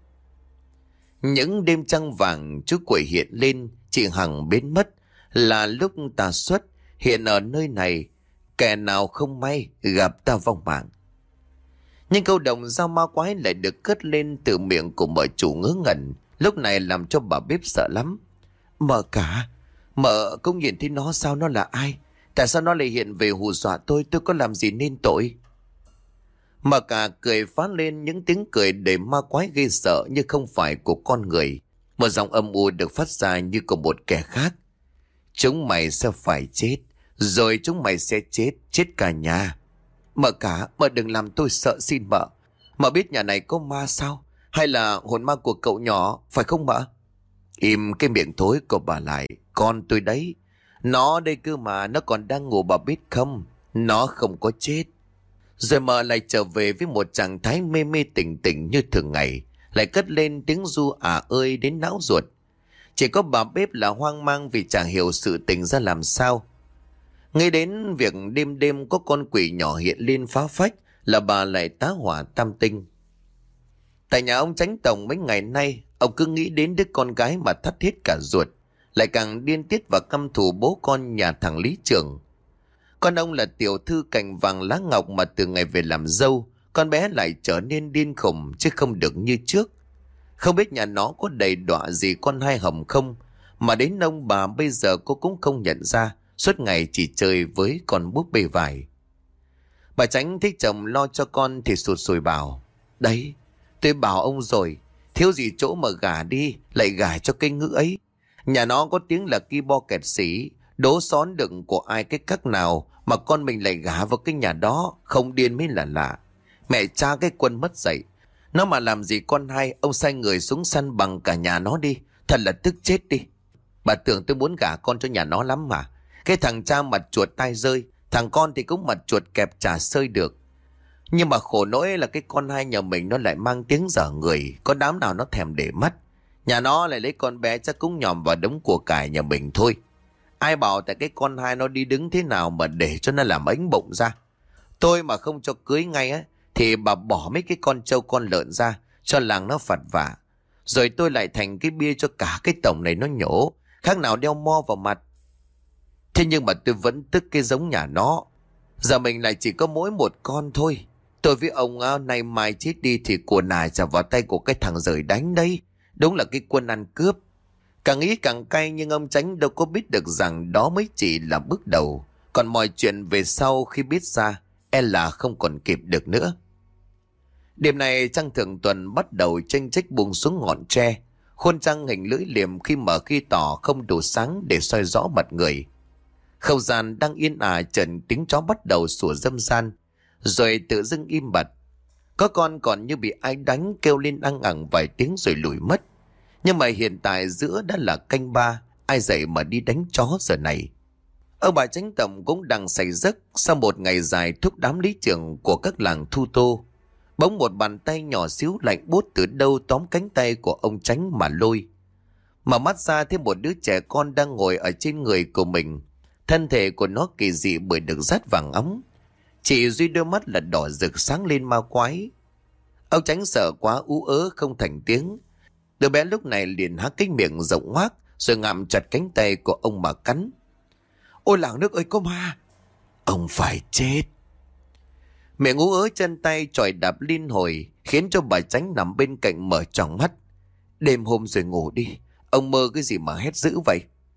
Những đêm trăng vàng chú quỷ hiện lên, chị Hằng biến mất, là lúc ta xuất hiện ở nơi này. Kẻ nào không may gặp ta vong mạng. Nhưng câu đồng dao ma quái lại được cất lên từ miệng của mợ chủ ngớ ngẩn, lúc này làm cho bà bếp sợ lắm. Mợ cả, mợ cũng nhìn thấy nó sao? Nó là ai? Tại sao nó lại hiện về hù dọa tôi? Tôi có làm gì nên tội? Mợ cả cười phá lên những tiếng cười đầy ma quái ghê sợ, như không phải của con người. Một giọng âm u được phát ra như của một kẻ khác. Chúng mày sẽ phải chết, rồi chúng mày sẽ chết, chết cả nhà. Mợ cả, mợ đừng làm tôi sợ xin mợ. Mợ biết nhà này có ma sao? Hay là hồn ma của cậu nhỏ, phải không mợ? Im cái miệng thối của bà lại. Con tôi đấy, nó đây cơ mà, nó còn đang ngủ, bà biết không? Nó không có chết. Rồi mợ lại trở về với một trạng thái mê mê tỉnh tỉnh như thường ngày, lại cất lên tiếng ru à ơi đến não ruột. Chỉ có bà bếp là hoang mang vì chẳng hiểu sự tình ra làm sao. Ngay đến việc đêm đêm có con quỷ nhỏ hiện lên phá phách là bà lại tá hỏa tam tinh. Tại nhà ông Chánh Tổng mấy ngày nay, ông cứ nghĩ đến đứa con gái mà thắt hết cả ruột, lại càng điên tiết và căm thù bố con nhà thằng Lý Trường. Con ông là tiểu thư cành vàng lá ngọc mà từ ngày về làm dâu, con bé lại trở nên điên khùng chứ không được như trước. Không biết nhà nó có đầy đọa gì con hai Hồng không, mà đến ông bà bây giờ cô cũng không nhận ra, suốt ngày chỉ chơi với con búp bê vải. Bà Chánh thấy chồng lo cho con thì sụt sùi bảo: Đấy, tôi bảo ông rồi, thiếu gì chỗ mà gả đi, lại gả cho cái ngữ ấy. Nhà nó có tiếng là ki bo kẹt xỉ, đố xón đựng của ai cái cách nào mà con mình lại gả vào cái nhà đó, không điên mới là lạ. Mẹ cha cái Quân mất dạy, nó mà làm gì con hai, ông sai người xuống săn bằng cả nhà nó đi, thật là tức chết đi. Bà tưởng tôi muốn gả con cho nhà nó lắm mà. Cái thằng cha mặt chuột tai rơi, thằng con thì cũng mặt chuột kẹp chả sơi được. Nhưng mà khổ nỗi là cái con hai nhà mình nó lại mang tiếng dở người, có đám nào nó thèm để mắt. Nhà nó lại lấy con bé chắc cũng nhòm vào đống của cải nhà mình thôi. Ai bảo tại cái con hai nó đi đứng thế nào mà để cho nó làm ánh bụng ra. Tôi mà không cho cưới ngay á, thì bà bỏ mấy cái con trâu con lợn ra, cho làng nó phạt vả. Rồi tôi lại thành cái bia cho cả cái tổng này nó nhổ, khác nào đeo mo vào mặt. Thế nhưng mà tôi vẫn tức cái giống nhà nó. Giờ mình lại chỉ có mỗi một con thôi. Tôi với ông à, nay mai chết đi thì của nài trả vào tay của cái thằng rời đánh đấy. Đúng là cái Quân ăn cướp. Càng nghĩ càng cay, nhưng ông Chánh đâu có biết được rằng đó mới chỉ là bước đầu. Còn mọi chuyện về sau khi biết ra, e là không còn kịp được nữa. Đêm này trăng thượng tuần bắt đầu chênh chếch buông xuống ngọn tre. Khuôn trăng hình lưỡi liềm khi mở khi tỏ, không đủ sáng để soi rõ mặt người. Không gian đang yên ả, trần tiếng chó bắt đầu sủa râm ran, rồi tự dưng im bặt. Có con còn như bị ai đánh, kêu lên ăng ẳng vài tiếng rồi lùi mất. Nhưng mà hiện tại giữa đã là canh ba, ai dậy mà đi đánh chó giờ này. Ông bà Chánh tổng cũng đang say giấc sau một ngày dài thúc đám lý trưởng của các làng Thu Tô. Bỗng một bàn tay nhỏ xíu lạnh buốt từ đâu tóm cánh tay của ông Chánh mà lôi. Mở mắt ra thấy một đứa trẻ con đang ngồi ở trên người của mình. Thân thể của nó kỳ dị bởi được dát vàng óng. Chỉ duy đôi mắt là đỏ rực sáng lên ma quái. Ông Chánh sợ quá ú ớ không thành tiếng. Đứa bé lúc này liền há cái miệng rộng hoác, rồi ngậm chặt cánh tay của ông mà cắn. Ôi làng nước ơi, có ma! Ông phải chết! Miệng ú ớ chân tay chọi đạp liên hồi, khiến cho bà Chánh nằm bên cạnh mở tròng mắt. Đêm hôm rồi ngủ đi, ông mơ cái gì mà hét dữ vậy?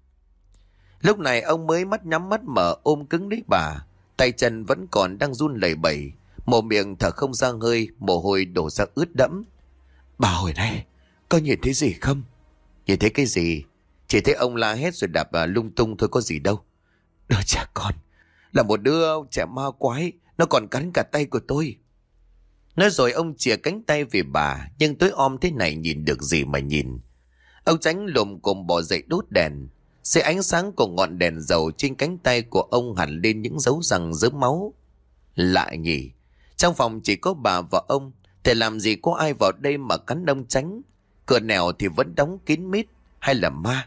Lúc này ông mới mắt nhắm mắt mở ôm cứng lấy bà, tay chân vẫn còn đang run lẩy bẩy, mồm miệng thở không ra hơi, mồ hôi đổ ra ướt đẫm. Bà hồi này, có nhìn thấy gì không? Nhìn thấy cái gì? Chỉ thấy ông la hét rồi đạp à, lung tung thôi, có gì đâu. Đứa trẻ con, là một đứa trẻ ma quái, nó còn cắn cả tay của tôi. Nói rồi ông chìa cánh tay về bà, nhưng tối om thế này nhìn được gì mà nhìn. Ông Chánh lồm cồm bò dậy đốt đèn. Dưới ánh sáng của ngọn đèn dầu trên cánh tay của ông hẳn lên những dấu răng rớm máu. Lạ nhỉ, trong phòng chỉ có bà và ông, thì làm gì có ai vào đây mà cắn ông Chánh. Cửa nẻo thì vẫn đóng kín mít, hay là ma?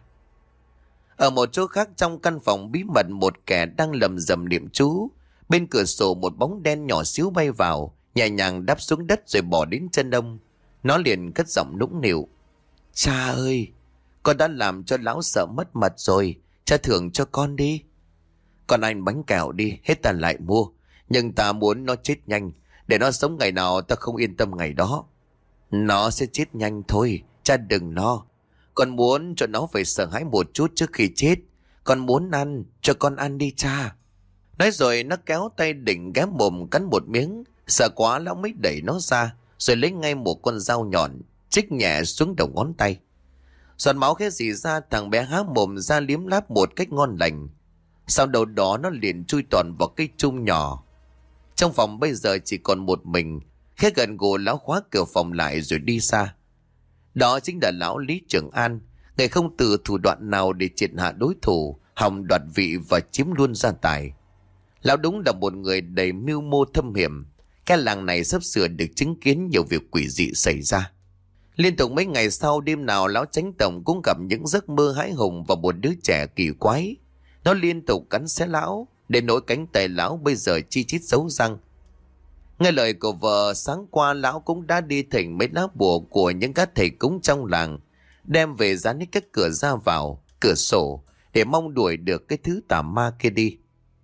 Ở một chỗ khác trong căn phòng bí mật, một kẻ đang lầm rầm niệm chú. Bên cửa sổ một bóng đen nhỏ xíu bay vào, nhẹ nhàng đáp xuống đất rồi bỏ đến chân ông. Nó liền cất giọng nũng nịu. Cha ơi, con đã làm cho lão sợ mất mật rồi, cha thưởng cho con đi. Con ăn bánh kẹo đi, hết ta lại mua. Nhưng ta muốn nó chết nhanh, để nó sống ngày nào ta không yên tâm ngày đó. Nó sẽ chết nhanh thôi, cha đừng lo. Con muốn cho nó phải sợ hãi một chút trước khi chết. Con muốn ăn, cho con ăn đi cha. Nói rồi nó kéo tay định ghé mồm cắn một miếng. Sợ quá lão mới đẩy nó ra, rồi lấy ngay một con dao nhọn, chích nhẹ xuống đầu ngón tay. Giọt máu khẽ rỉ ra, thằng bé há mồm ra liếm láp một cách ngon lành. Sau đầu đó nó liền chui toàn vào cái chum nhỏ. Trong phòng bây giờ chỉ còn một mình. Khẽ gần gù lão khóa cửa phòng lại rồi đi xa. Đó chính là lão Lý Trường An, người không từ thủ đoạn nào để triệt hạ đối thủ, hòng đoạt vị và chiếm luôn gia tài. Lão đúng là một người đầy mưu mô thâm hiểm. Cái làng này sắp sửa được chứng kiến nhiều việc quỷ dị xảy ra. Liên tục mấy ngày sau, đêm nào lão Chánh tổng cũng gặp những giấc mơ hãi hùng và một đứa trẻ kỳ quái. Nó liên tục cắn xé lão, để nỗi cánh tay lão bây giờ chi chít dấu răng. Nghe lời của vợ, sáng qua lão cũng đã đi thỉnh mấy lá bùa của những các thầy cúng trong làng, đem về dán hết các cửa ra vào, cửa sổ, để mong đuổi được cái thứ tà ma kia đi.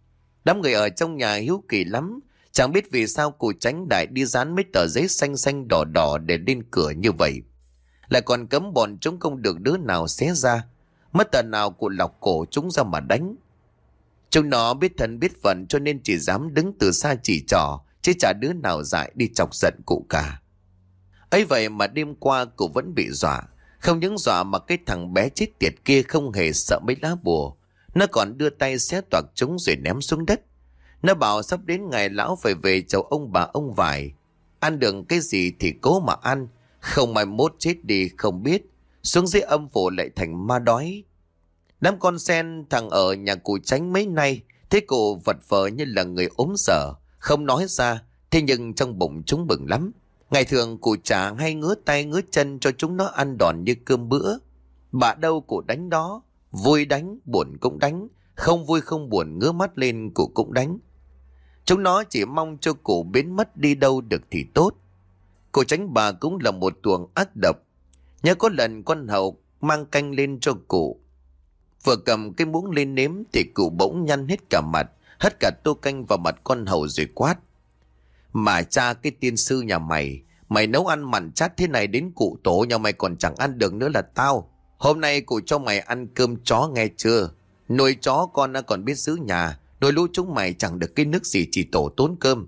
Đám người ở trong nhà hiếu kỳ lắm, chẳng biết vì sao cụ Tránh đại đi dán mấy tờ giấy xanh xanh đỏ đỏ để lên cửa như vậy. Lại còn cấm bọn chúng không được đứa nào xé ra. Mất tờ nào cụ lọc cổ chúng ra mà đánh. Chúng nó biết thân biết phận cho nên chỉ dám đứng từ xa chỉ trỏ, chứ chả đứa nào dại đi chọc giận cụ cả. Ấy vậy mà đêm qua cụ vẫn bị dọa. Không những dọa mà cái thằng bé chết tiệt kia không hề sợ mấy lá bùa. Nó còn đưa tay xé toạc chúng rồi ném xuống đất. Nó bảo sắp đến ngày lão phải về chầu ông bà ông vải. Ăn được cái gì thì cố mà ăn, không mai mốt chết đi không biết. Xuống dưới âm phủ lại thành ma đói. Đám con sen thằng ở nhà cụ Tránh mấy nay thấy cụ vật vờ như là người ốm sợ, không nói ra, thế nhưng trong bụng chúng bừng lắm. Ngày thường cụ chả hay ngứa tay ngứa chân cho chúng nó ăn đòn như cơm bữa. Bà đâu cụ đánh đó, vui đánh, buồn cũng đánh, không vui không buồn ngứa mắt lên cụ cũng đánh. Chúng nó chỉ mong cho cụ biến mất đi đâu được thì tốt. Cụ Tránh bà cũng là một tuồng ác độc. Nhớ có lần con hầu mang canh lên cho cụ, vừa cầm cái muỗng lên nếm thì cụ bỗng nhăn hết cả mặt, hất cả tô canh vào mặt con hầu rồi quát: "Mà cha cái tiên sư nhà mày, mày nấu ăn mặn chát thế này đến cụ tổ nhà mày còn chẳng ăn được nữa là tao. Hôm nay cụ cho mày ăn cơm chó nghe chưa? Nuôi chó con còn biết giữ nhà, nuôi lũ chúng mày chẳng được cái nước gì chỉ tổ tốn cơm."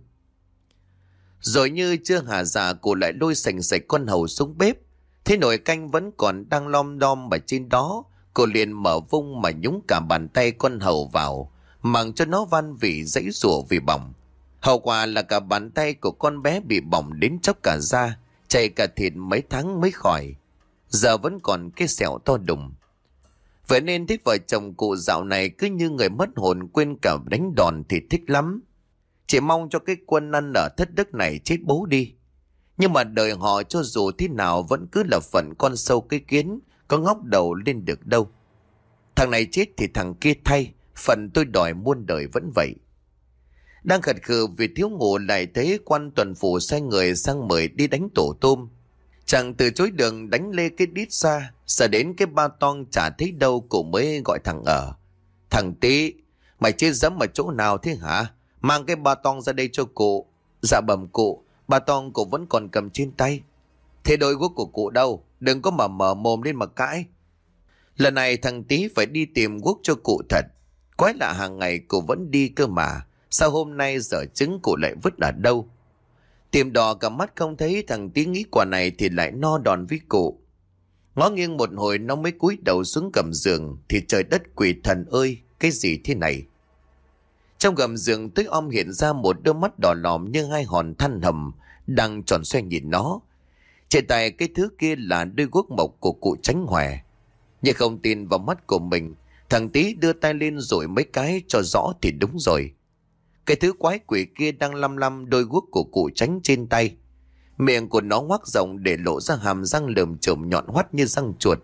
Rồi như chưa hà dạ, cụ lại lôi sành sạch con hầu xuống bếp. Thế nồi canh vẫn còn đang lom đom ở trên đó, cô liền mở vung mà nhúng cả bàn tay con hầu vào, mặc cho nó van vỉ dãy rủa vì bỏng. Hậu quả là cả bàn tay của con bé bị bỏng đến chóc cả da, chảy cả thịt mấy tháng mới khỏi. Giờ vẫn còn cái sẹo to đùng. Vậy nên thấy vợ chồng cụ dạo này cứ như người mất hồn, quên cả đánh đòn thì thích lắm. Chỉ mong cho cái quân ăn ở thất đức này chết bố đi. Nhưng mà đời họ cho dù thế nào vẫn cứ là phận con sâu cái kiến, có ngóc đầu lên được đâu. Thằng này chết thì thằng kia thay, phần tôi đòi muôn đời vẫn vậy. Đang khật khừ vì thiếu ngủ lại thấy quan tuần phủ sai người sang mời đi đánh tổ tôm. Chàng từ chối đường đánh lê cái đít ra, sợ đến cái ba toang chả thấy đâu cụ mới gọi thằng ở: "Thằng Tí, mày chết dẫm ở chỗ nào thế hả? Mang cái ba toang ra đây cho cụ." "Dạ bẩm cụ, ba toang cụ vẫn còn cầm trên tay." "Thế đôi guốc của cụ đâu? Đừng có mà mở mồm lên mà cãi." Lần này thằng Tí phải đi tìm guốc cho cụ thật. Quái lạ, hàng ngày cụ vẫn đi cơ mà, sao hôm nay dở trứng cụ lại vứt ở đâu? Tìm đỏ cả mắt không thấy, thằng Tí nghĩ quả này thì lại no đòn với cụ. Ngó nghiêng một hồi nó mới cúi đầu xuống gầm giường, thì trời đất quỷ thần ơi, cái gì thế này? Trong gầm giường tối om hiện ra một đôi mắt đỏ lòm như hai hòn than hầm đang tròn xoay nhìn nó. Trên tay cái thứ kia là đôi guốc mộc của cụ Tránh Hòe. Nhưng không tin vào mắt của mình, thằng Tí đưa tay lên rồi mấy cái cho rõ thì đúng rồi. Cái thứ quái quỷ kia đang lăm lăm đôi guốc của cụ Tránh trên tay. Miệng của nó ngoác rộng để lộ ra hàm răng lởm chởm nhọn hoắt như răng chuột.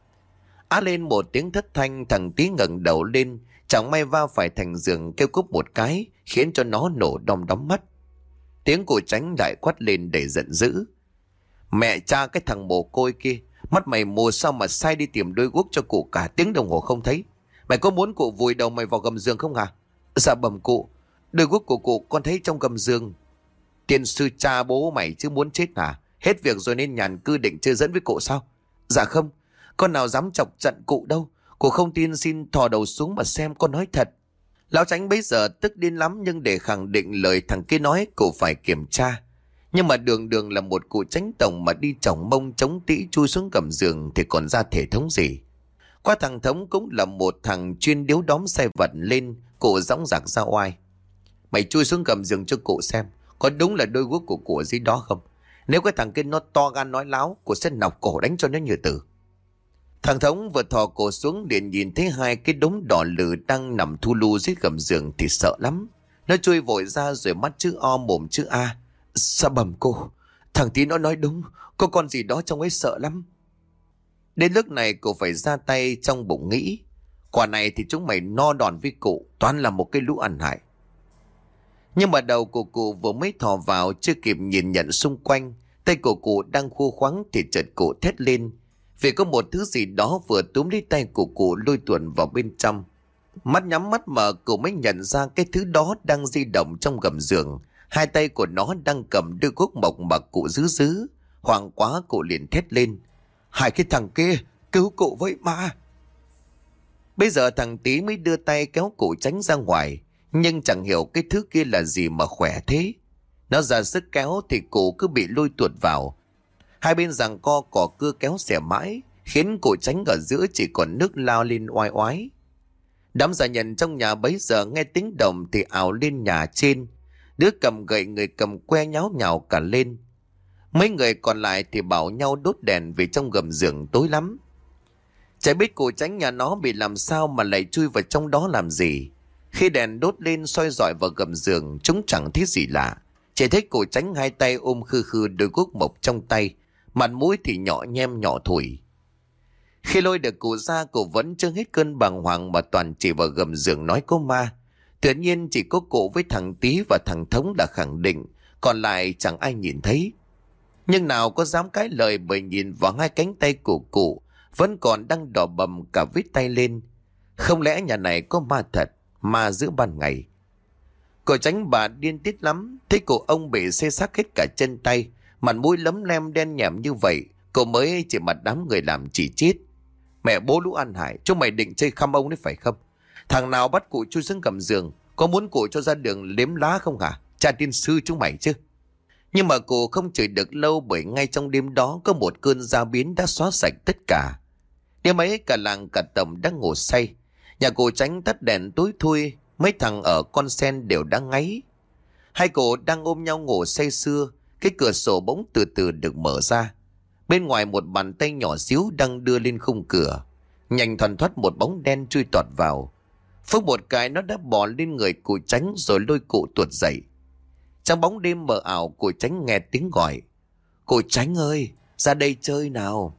Á lên một tiếng thất thanh, thằng Tí ngẩng đầu lên, chẳng may va phải thành giường kêu cúp một cái, khiến cho nó nổ đom đóm mắt. Tiếng cụ Tránh đại quát lên đầy giận dữ: "Mẹ cha cái thằng mồ côi kia, mắt mày mù sao mà sai đi tìm đôi guốc cho cụ cả tiếng đồng hồ không thấy? Mày có muốn cụ vùi đầu mày vào gầm giường không hả?" "Dạ bẩm cụ, đôi guốc của cụ con thấy trong gầm giường." "Tiên sư cha bố mày chứ muốn chết hả? Hết việc rồi nên nhàn cư định chơi dẫn với cụ sao?" "Dạ không, con nào dám chọc giận cụ đâu. Cụ không tin xin thò đầu xuống mà xem, con nói thật." Lão Tránh bấy giờ tức điên lắm, nhưng để khẳng định lời thằng kia nói, cụ phải kiểm tra. Nhưng mà đường đường là một cụ Tránh tổng mà đi chỏng mông chống tĩ chui xuống gầm giường thì còn ra thể thống gì. Qua thằng Thống cũng là một thằng chuyên điếu đóm xe vật lên, cụ dõng dạc ra oai: "Mày chui xuống gầm giường cho cụ xem, có đúng là đôi guốc của cụ ở dưới đó không? Nếu cái thằng kia nó to gan nói láo, cụ sẽ nọc cổ đánh cho nó như tử." Thằng Thống vừa thò cổ xuống liền nhìn thấy hai cái đống đỏ lừ đang nằm thu lu dưới gầm giường thì sợ lắm. Nó chui vội ra rồi mắt chữ O mồm chữ A: "Sao bẩm cô, thằng Tí nó nói đúng, có con gì đó trong ấy sợ lắm." Đến lúc này cô phải ra tay, trong bụng nghĩ: quả này thì chúng mày no đòn với cụ, toán là một cái lũ ăn hại. Nhưng mà đầu của cụ vừa mới thò vào, chưa kịp nhìn nhận xung quanh, tay của cụ đang khô khoắng thì chợt cụ thét lên, vì có một thứ gì đó vừa túm lấy tay của cụ lôi tuồn vào bên trong. Mắt nhắm mắt mở, cụ mới nhận ra cái thứ đó đang di động trong gầm giường. Hai tay của nó đang cầm đôi guốc mộc mà cụ giữ giữ. Hoảng quá cụ liền thét lên: "Hai cái thằng kia, cứu cụ với mà!" Bây giờ thằng Tí mới đưa tay kéo cụ tránh ra ngoài, nhưng chẳng hiểu cái thứ kia là gì mà khỏe thế. Nó ra sức kéo thì cụ cứ bị lôi tuột vào. Hai bên giằng co cỏ cưa kéo xẻ mãi, khiến cụ tránh ở giữa chỉ còn nước lao lên oai oái. Đám gia nhân trong nhà bấy giờ nghe tiếng động thì ào lên nhà trên. Đứa cầm gậy, người cầm que nháo nhào cả lên. Mấy người còn lại thì bảo nhau đốt đèn vì trong gầm giường tối lắm. Chả biết cụ tránh nhà nó bị làm sao mà lại chui vào trong đó làm gì. Khi đèn đốt lên soi rọi vào gầm giường, chúng chẳng thấy gì lạ. Chỉ thấy cụ tránh hai tay ôm khư khư đôi guốc mộc trong tay, mặt mũi thì nhỏ nhem nhỏ thủi. Khi lôi được cụ ra, cụ vẫn chưa hết cơn bàng hoàng mà toàn chỉ vào gầm giường nói có ma. Tự nhiên chỉ có cụ với thằng Tí và thằng Thống là khẳng định, còn lại chẳng ai nhìn thấy. Nhưng nào có dám cãi lời, bởi nhìn vào hai cánh tay của cụ vẫn còn đang đỏ bầm cả vết tay lên. Không lẽ nhà này có ma thật, ma giữa ban ngày? Cô tránh bà điên tiết lắm, thấy cụ ông bị xê xác hết cả chân tay, mặt mũi lấm lem đen nhẻm như vậy, cô mới chỉ mặt đám người làm chỉ chết. Mẹ bố lũ ăn hại, chúng mày định chơi khăm ông đấy phải không? Thằng nào bắt cụ chui xuống gầm giường, có muốn cụ cho ra đường liếm lá không hả? Cha tiên sư chúng mày chứ. Nhưng mà cụ không chửi được lâu, bởi ngay trong đêm đó có một cơn gia biến đã xóa sạch tất cả. Đêm ấy cả làng cả tầm đang ngủ say. Nhà cụ tránh tắt đèn tối thui, mấy thằng ở con sen đều đang ngáy. Hai cụ đang ôm nhau ngủ say sưa, cái cửa sổ bỗng từ từ được mở ra. Bên ngoài một bàn tay nhỏ xíu đang đưa lên khung cửa. Nhanh thoăn thoắt một bóng đen chui tọt vào. Phúc một cái nó đã bò lên người cụ tránh rồi lôi cụ tuột dậy. Trong bóng đêm mờ ảo, cụ tránh nghe tiếng gọi: "Cụ Tránh ơi, ra đây chơi nào."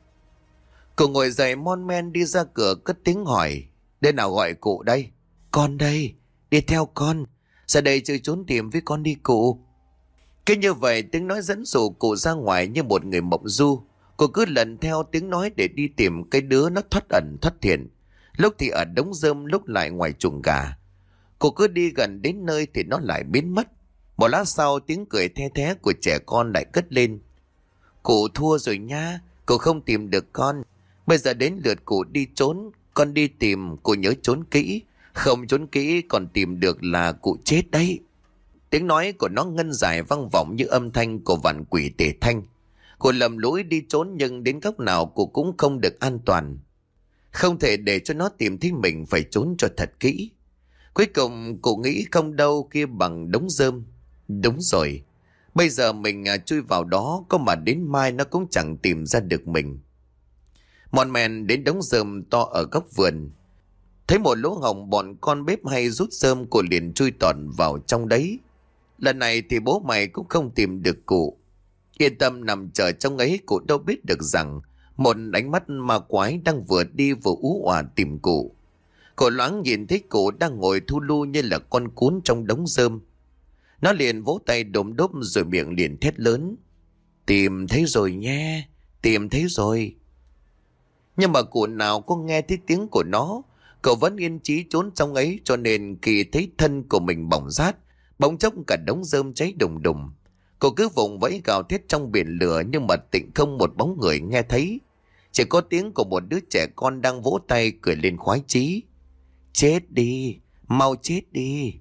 Cụ ngồi dậy mon men đi ra cửa cất tiếng hỏi: "Đứa nào gọi cụ đây?" "Con đây, đi theo con. Ra đây chơi trốn tìm với con đi cụ." Cứ như vậy tiếng nói dẫn dụ cụ ra ngoài như một người mộng du. Cô cứ lần theo tiếng nói để đi tìm cái đứa nó thoát ẩn thoát hiện. Lúc thì ở đống rơm, lúc lại ngoài chuồng gà. Cô cứ đi gần đến nơi thì nó lại biến mất. Một lát sau tiếng cười the thé của trẻ con lại cất lên: "Cụ thua rồi nha, cụ không tìm được con. Bây giờ đến lượt cụ đi trốn, con đi tìm, cụ nhớ trốn kỹ. Không trốn kỹ còn tìm được là cụ chết đấy." Tiếng nói của nó ngân dài vang vọng như âm thanh của vạn quỷ tề thanh. Cô lầm lũi đi trốn, nhưng đến góc nào cô cũng không được an toàn. Không thể để cho nó tìm thấy mình, phải trốn cho thật kỹ. Cuối cùng cô nghĩ không đâu kia bằng đống rơm. Đúng rồi, bây giờ mình à, chui vào đó, có mà đến mai nó cũng chẳng tìm ra được mình. Mòn mèn đến đống rơm to ở góc vườn. Thấy một lỗ hổng bọn con bếp hay rút rơm, cô liền chui tọt vào trong đấy. Lần này thì bố mày cũng không tìm được cụ. Yên tâm nằm chờ trong ấy, cụ đâu biết được rằng một ánh mắt ma quái đang vừa đi vừa ú òa tìm cụ. Cô loáng nhìn thấy cụ đang ngồi thu lu như là con cún trong đống rơm. Nó liền vỗ tay đốm đốp rồi miệng liền thét lớn: "Tìm thấy rồi nhé, tìm thấy rồi." Nhưng mà cụ nào có nghe thấy tiếng của nó. Cậu vẫn yên chí trốn trong ấy, cho nên khi thấy thân của mình bỏng rát, bỗng chốc cả đống rơm cháy đùng đùng. Cô cứ vùng vẫy gào thét trong biển lửa, nhưng mà tịnh không một bóng người nghe thấy. Chỉ có tiếng của một đứa trẻ con đang vỗ tay cười lên khoái chí: "Chết đi, mau chết đi."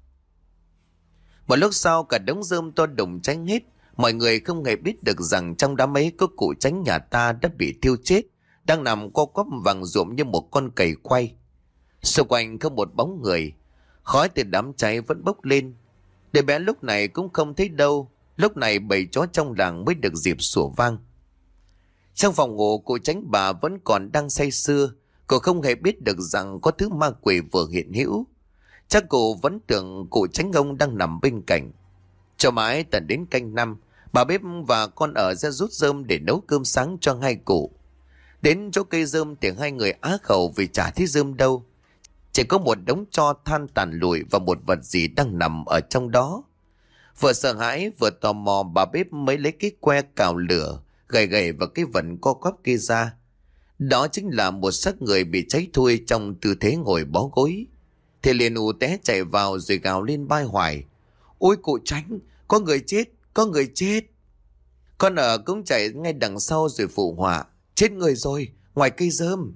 Một lúc sau cả đống rơm to đùng cháy hết. Mọi người không hề biết được rằng trong đám ấy có cụ Tránh nhà ta đã bị thiêu chết, đang nằm co quắp vàng ruộm như một con cầy quay. Xung quanh không một bóng người. Khói từ đám cháy vẫn bốc lên. Đứa bé lúc này cũng không thấy đâu. Lúc này bầy chó trong làng mới được dịp sủa vang. Trong phòng ngủ, cụ Tránh bà vẫn còn đang say sưa. Cô không hề biết được rằng có thứ ma quỷ vừa hiện hữu. Chắc cụ vẫn tưởng cụ Tránh ông đang nằm bên cạnh. Cho mãi tận đến canh năm, bà bếp và con ở ra rút rơm để nấu cơm sáng cho hai cụ. Đến chỗ cây rơm thì hai người á khẩu vì chả thấy rơm đâu. Chỉ có một đống tro than tàn lụi và một vật gì đang nằm ở trong đó. Vừa sợ hãi vừa tò mò, bà bếp mới lấy cái que cào lửa, gầy gầy vào cái vật co quắp kia ra. Đó chính là một xác người bị cháy thui trong tư thế ngồi bó gối. Thì liền ù té chạy vào rồi gào lên bai hoài: Ôi cụ Tránh, có người chết, có người chết. Con ở cũng chạy ngay đằng sau rồi phụ họa: Chết người rồi, ngoài cây rơm.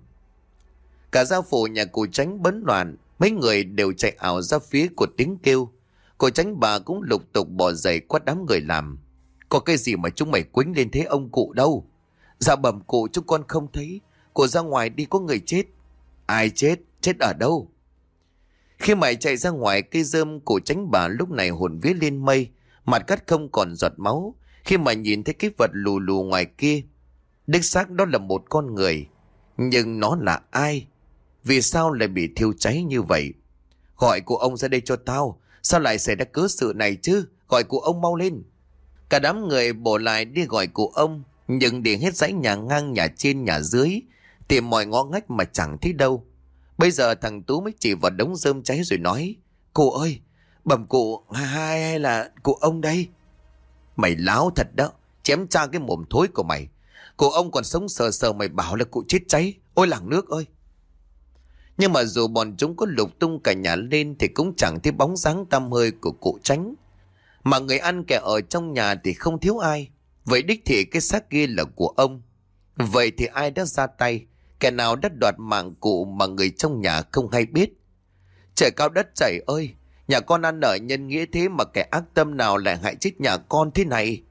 Cả gia phủ nhà cụ Tránh bấn loạn, mấy người đều chạy ảo ra phía của tiếng kêu. Cụ Tránh bà cũng lục tục bỏ dậy quát đám người làm: Có cái gì mà chúng mày quýnh lên thế ông cụ đâu? Dạ bẩm cụ, chúng con không thấy. Cụ ra ngoài đi, có người chết. Ai chết? Chết ở đâu? Khi mày chạy ra ngoài cây rơm, cụ Tránh bà lúc này hồn vía lên mây, mặt cắt không còn giọt máu. Khi mà nhìn thấy cái vật lù lù ngoài kia, đích xác đó là một con người. Nhưng nó là ai? Vì sao lại bị thiêu cháy như vậy? Gọi cụ ông ra đây cho tao. Sao lại xảy ra cớ sự này chứ? Gọi cụ ông mau lên. Cả đám người bổ lại đi gọi cụ ông, nhưng đi hết dãy nhà ngang, nhà trên, nhà dưới, tìm mọi ngõ ngách mà chẳng thấy đâu. Bây giờ thằng Tú mới chỉ vào đống rơm cháy rồi nói: Cụ ơi, bẩm cụ, hay hay là cụ ông đây? Mày láo thật đó, chém cha cái mồm thối của mày. Cụ ông còn sống sờ sờ mày bảo là cụ chết cháy. Ôi làng nước ơi! Nhưng mà dù bọn chúng có lục tung cả nhà lên thì cũng chẳng thấy bóng dáng tăm hơi của cụ Tránh. Mà người ăn kẻ ở trong nhà thì không thiếu ai. Vậy đích thị cái xác kia là của ông. Vậy thì ai đã ra tay? Kẻ nào đã đoạt mạng cụ mà người trong nhà không hay biết? Trời cao đất chảy ơi! Nhà con ăn ở nhân nghĩa thế mà kẻ ác tâm nào lại hại chết nhà con thế này?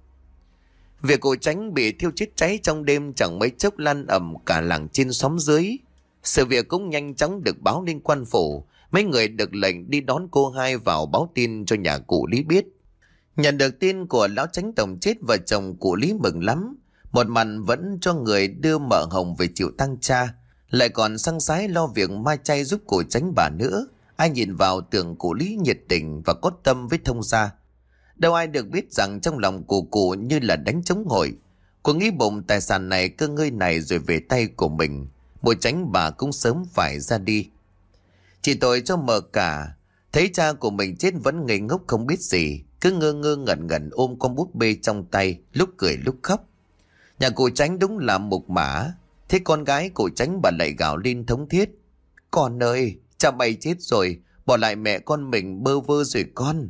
Việc cụ Tránh bị thiêu chết cháy trong đêm chẳng mấy chốc lan ầm cả làng trên xóm dưới. Sự việc cũng nhanh chóng được báo lên quan phủ. Mấy người được lệnh đi đón cô hai vào báo tin cho nhà cụ Lý biết. Nhận được tin của lão Tránh tổng chết, vợ chồng cụ Lý mừng lắm. Một mặt vẫn cho người đưa mợ Hồng về chịu tang cha, lại còn săng sái lo việc mai chay giúp cụ Tránh bà nữa. Ai nhìn vào tưởng cụ Lý nhiệt tình và có tâm với thông gia. Đâu ai được biết rằng trong lòng của cụ như là đánh trống hội. Cô nghĩ bụng tài sản này, cơ ngơi này rồi về tay của mình, bộ Tránh bà cũng sớm phải ra đi. Chỉ tội cho mợ cả, thấy cha của mình chết vẫn ngây ngốc không biết gì, cứ ngơ ngơ ngẩn ngẩn ôm con búp bê trong tay, lúc cười lúc khóc. Nhà cụ Tránh đúng là mục mã. Thế con gái cụ Tránh bà lại gào lên thống thiết: Con ơi, cha mày chết rồi, bỏ lại mẹ con mình bơ vơ rồi con.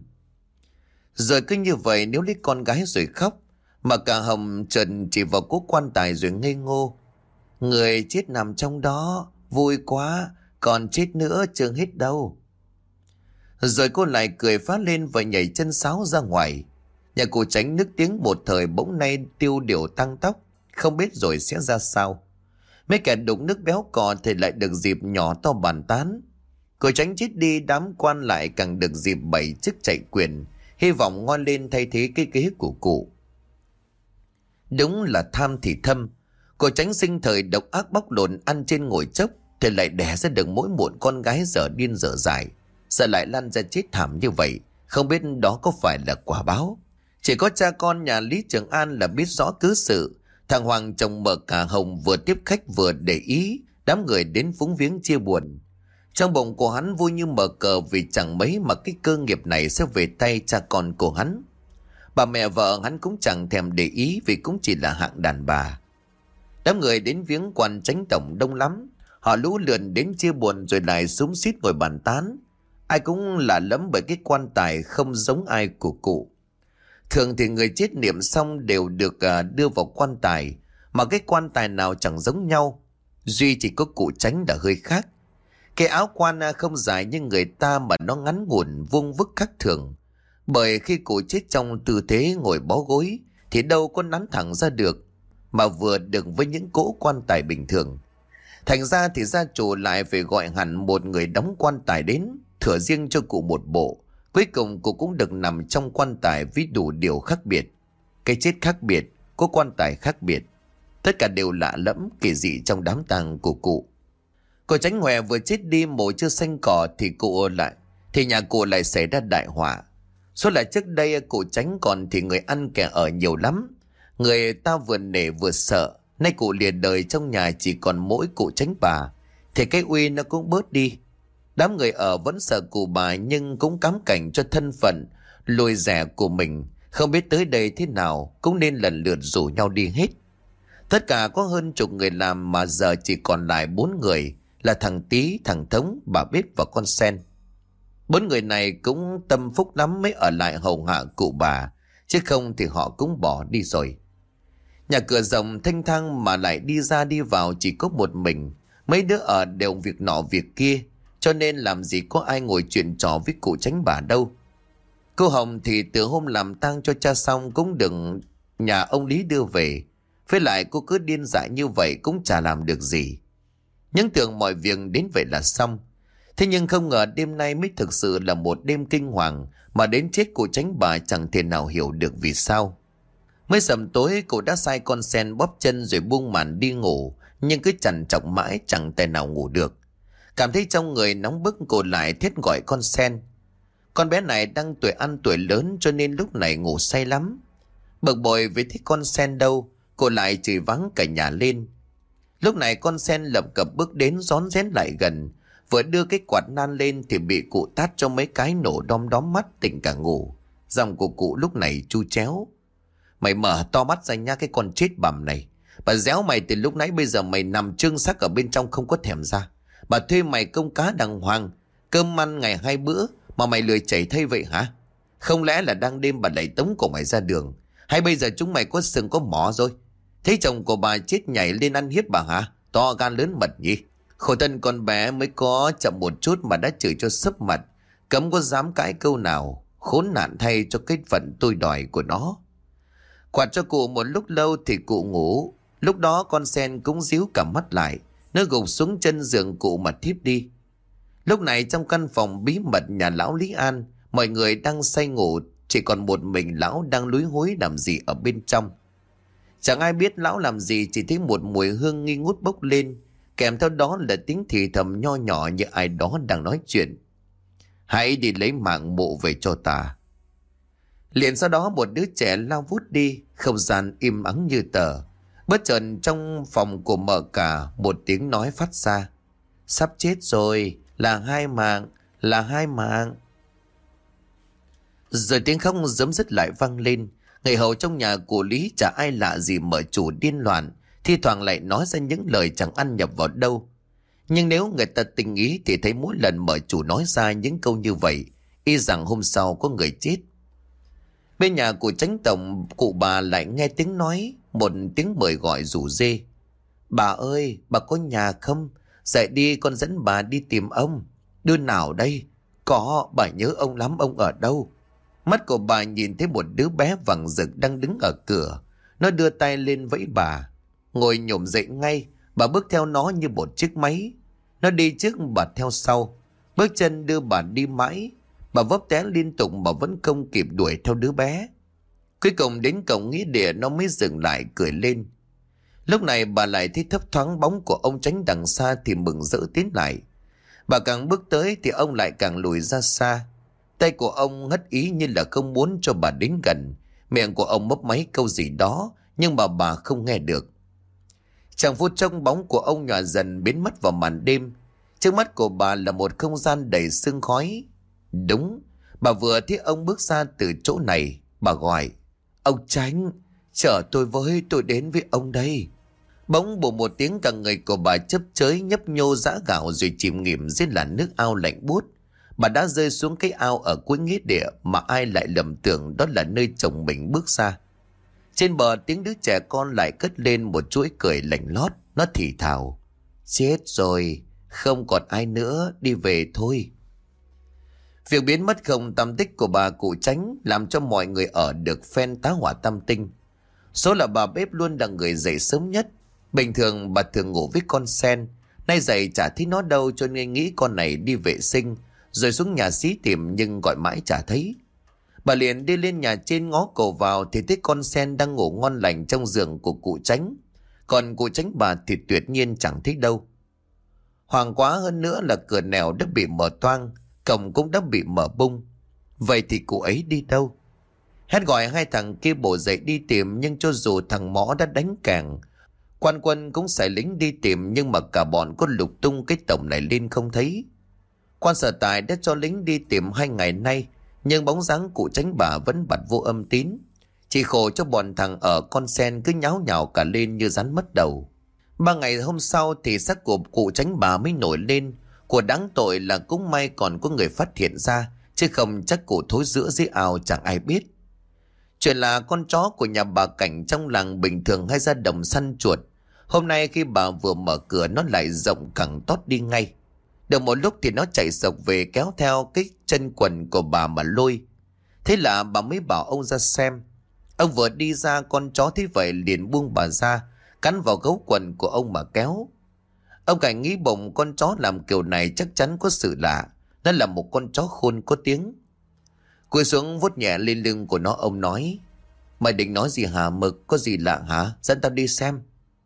Rồi cứ như vậy nếu lấy con gái rồi khóc, mà cả Hồng Trần chỉ vào cố quan tài rồi ngây ngô: Người chết nằm trong đó, vui quá, còn chết nữa chưa hết đâu. Rồi cô lại cười phá lên và nhảy chân sáo ra ngoài. Nhà cụ Tránh nức tiếng một thời bỗng nay tiêu điều tăng tóc, không biết rồi sẽ ra sao. Mấy kẻ đụng nước béo cò thì lại được dịp nhỏ to bàn tán. Cụ Tránh chết đi, đám quan lại càng được dịp bày chức chạy quyền, hy vọng ngon lên thay thế cái ghế của cụ. Đúng là tham thì thâm. Cụ Tránh sinh thời độc ác bóc lột, ăn trên ngồi chốc, thì lại đẻ ra được mỗi muộn con gái dở điên dở dại. Giờ lại lăn ra chết thảm như vậy, không biết đó có phải là quả báo. Chỉ có cha con nhà Lý Trường An là biết rõ cứ sự. Thằng Hoàng chồng mợ cả Hồng vừa tiếp khách vừa để ý đám người đến phúng viếng chia buồn. Trong bụng của hắn vui như mở cờ, vì chẳng mấy mà cái cơ nghiệp này sẽ về tay cha con của hắn. Bà mẹ vợ hắn cũng chẳng thèm để ý, vì cũng chỉ là hạng đàn bà. Đám người đến viếng quan Tránh tổng đông lắm. Họ lũ lượn đến chia buồn rồi lại xúm xít ngồi bàn tán. Ai cũng lạ lẫm bởi cái quan tài không giống ai của cụ. Thường thì người chết niệm xong đều được đưa vào quan tài, mà cái quan tài nào chẳng giống nhau. Duy chỉ có cụ Tránh là hơi khác. Cái áo quan không dài như người ta mà nó ngắn ngủn vuông vức khác thường. Bởi khi cụ chết trong tư thế ngồi bó gối thì đâu có nắn thẳng ra được, mà vừa được với những cỗ quan tài bình thường. Thành ra thì gia chủ lại phải gọi hẳn một người đóng quan tài đến, thửa riêng cho cụ một bộ. Cuối cùng cụ cũng được nằm trong quan tài với đủ điều khác biệt. Cái chết khác biệt, có quan tài khác biệt. Tất cả đều lạ lẫm kỳ dị trong đám tang của cụ. Cụ Tránh Hòe vừa chết đi, mộ chưa xanh cỏ thì cụ lại thì nhà cụ lại xảy ra đại họa. Số lại trước đây cụ Tránh còn thì người ăn kẻ ở nhiều lắm. Người ta vừa nể vừa sợ. Nay cụ lìa đời, trong nhà chỉ còn mỗi cụ Tránh bà, thì cái uy nó cũng bớt đi. Đám người ở vẫn sợ cụ bà, nhưng cũng cám cảnh cho thân phận lùi rẻ của mình, không biết tới đây thế nào cũng nên lần lượt rủ nhau đi hết. Tất cả có hơn chục người làm mà giờ chỉ còn lại bốn người, là thằng Tý, thằng Thống, bà Bếp và con Sen. Bốn người này cũng tâm phúc lắm mới ở lại hầu hạ cụ bà, chứ không thì họ cũng bỏ đi rồi. Nhà cửa rộng thanh thang mà lại đi ra đi vào chỉ có một mình. Mấy đứa ở đều việc nọ việc kia, cho nên làm gì có ai ngồi chuyện trò với cụ Chánh bà đâu. Cô Hồng thì từ hôm làm tang cho cha xong cũng đừng nhà ông Lý đưa về. Với lại cô cứ điên dại như vậy cũng chả làm được gì. Những tưởng mọi việc đến vậy là xong. Thế nhưng không ngờ đêm nay mới thực sự là một đêm kinh hoàng, mà đến chết cụ Chánh bà chẳng thể nào hiểu được vì sao. Mới sầm tối cô đã sai con Sen bóp chân rồi buông màn đi ngủ, nhưng cứ trằn trọc mãi chẳng thể nào ngủ được. Cảm thấy trong người nóng bức, cô lại thét gọi con Sen. Con bé này đang tuổi ăn tuổi lớn cho nên lúc này ngủ say lắm. Bực bội vì thấy con Sen đâu, cô lại chửi vắng cả nhà lên. Lúc này con Sen lập cập bước đến rón rén lại gần, vừa đưa cái quạt nan lên thì bị cụ tát cho mấy cái nổ đom đóm mắt tỉnh cả ngủ. Giọng của cụ lúc này chu chéo: "Mày mở to mắt ra nha cái con chết bầm này. Bà déo mày từ lúc nãy bây giờ mày nằm trương xác ở bên trong không có thèm ra. Bà thuê mày công cá đàng hoàng, cơm ăn ngày hai bữa mà mày lười chảy thay vậy hả? Không lẽ là đang đêm bà lại tống cổ mày ra đường? Hay bây giờ chúng mày có sừng có mỏ rồi? Thấy chồng của bà chết nhảy lên ăn hiếp bà hả? To gan lớn mật nhỉ? Khổ thân con bé mới có chậm một chút mà đã chửi cho sấp mặt, cấm có dám cãi câu nào. Khốn nạn thay cho cái phận tôi đòi của nó." Quạt cho cụ một lúc lâu thì cụ ngủ. Lúc đó con Sen cũng díu cả mắt lại, nó gục xuống chân giường cụ mà thiếp đi. Lúc này trong căn phòng bí mật nhà lão Lý An, mọi người đang say ngủ, chỉ còn một mình lão đang lúi húi làm gì ở bên trong. Chẳng ai biết lão làm gì, chỉ thấy một mùi hương nghi ngút bốc lên, kèm theo đó là tiếng thì thầm nho nhỏ như ai đó đang nói chuyện: "Hãy đi lấy mạng mụ về cho ta." Liền sau đó một đứa trẻ lao vút đi, không gian im ắng như tờ. Bất chợt trong phòng của mợ cả một tiếng nói phát ra: "Sắp chết rồi, là hai mạng, là hai mạng." Rồi tiếng khóc giấm dứt lại vang lên. Người hầu trong nhà của Lý chả ai lạ gì mở chủ điên loạn, thi thoảng lại nói ra những lời chẳng ăn nhập vào đâu. Nhưng nếu người ta tinh ý thì thấy mỗi lần mở chủ nói ra những câu như vậy, y rằng hôm sau có người chết. Bên nhà của Chánh tổng, cụ bà lại nghe tiếng nói, một tiếng mời gọi rủ rê: "Bà ơi, bà có nhà không? Dậy đi, con dẫn bà đi tìm ông." "Đứa nào đây?" "Có, bà nhớ ông lắm, ông ở đâu?" Mắt của bà nhìn thấy một đứa bé vàng rực đang đứng ở cửa. Nó đưa tay lên vẫy bà. Ngồi nhổm dậy ngay, bà bước theo nó như một chiếc máy. Nó đi trước, bà theo sau. Bước chân đưa bà đi mãi. Bà vấp té liên tục mà vẫn không kịp đuổi theo đứa bé. Cuối cùng đến cổng nghĩa địa nó mới dừng lại cười lên. Lúc này bà lại thấy thấp thoáng bóng của ông Chánh đằng xa thì mừng rỡ tiến lại. Bà càng bước tới thì ông lại càng lùi ra xa. Tay của ông hất ý như là không muốn cho bà đến gần. Miệng của ông mấp máy câu gì đó, nhưng mà bà không nghe được. Chẳng phút trong bóng của ông nhòa dần biến mất vào màn đêm. Trước mắt của bà là một không gian đầy sương khói. Đúng, bà vừa thấy ông bước ra từ chỗ này. Bà gọi: "Ông Chánh, chở tôi với, tôi đến với ông đây." Bỗng bù một tiếng, cả người của bà chấp chới nhấp nhô giã gạo rồi chìm nghỉm dưới làn nước ao lạnh buốt. Bà đã rơi xuống cái ao ở cuối nghĩa địa mà ai lại lầm tưởng đó là nơi chồng mình bước ra. Trên bờ tiếng đứa trẻ con lại cất lên một chuỗi cười lạnh lót. Nó thì thào: "Chết rồi, không còn ai nữa, đi về thôi." Việc biến mất không tăm tích của bà cụ Chánh làm cho mọi người ở được phen tá hỏa tâm tinh. Số là bà Bếp luôn là người dậy sớm nhất. Bình thường bà thường ngủ với con Sen, nay dậy chả thấy nó đâu cho nên nghĩ con này đi vệ sinh, rồi xuống nhà xí tìm nhưng gọi mãi chả thấy. Bà liền đi lên nhà trên ngó cầu vào thì thấy con Sen đang ngủ ngon lành trong giường của cụ Chánh. Còn cụ Chánh bà thì tuyệt nhiên chẳng thấy đâu. Hoảng quá hơn nữa là cửa nẻo đã bị mở toang, cổng cũng đã bị mở bung. Vậy thì cụ ấy đi đâu? Hét gọi hai thằng kia bổ dậy đi tìm, nhưng cho dù thằng Mõ đã đánh càng, Quan Quân cũng xài lính đi tìm, nhưng mà cả bọn có lục tung cái tổng này lên không thấy. Quan Sở Tài đã cho lính đi tìm hai ngày nay, nhưng bóng dáng cụ Chánh bà vẫn bặt vô âm tín. Chỉ khổ cho bọn thằng ở con sen cứ nháo nhào cả lên như rắn mất đầu. Ba ngày hôm sau thì xác của cụ Chánh bà mới nổi lên. Của đáng tội là cũng may còn có người phát hiện ra, chứ không chắc cụ thối rữa dưới ao chẳng ai biết. Chuyện là con chó của nhà bà Cảnh trong làng bình thường hay ra đồng săn chuột. Hôm nay khi bà vừa mở cửa nó lại rộng cẳng tót đi ngay. Được một lúc thì nó chạy sộc về kéo theo cái chân quần của bà mà lôi. Thế là bà mới bảo ông ra xem. Ông vừa đi ra, con chó thấy vậy liền buông bà ra, cắn vào gấu quần của ông mà kéo. Ông Cảnh nghĩ bụng con chó làm kiểu này chắc chắn có sự lạ. Nó là một con chó khôn có tiếng. Cúi xuống vuốt nhẹ lên lưng của nó, ông nói: Mày định nói gì hả Mực? Có gì lạ hả? Dẫn tao đi xem.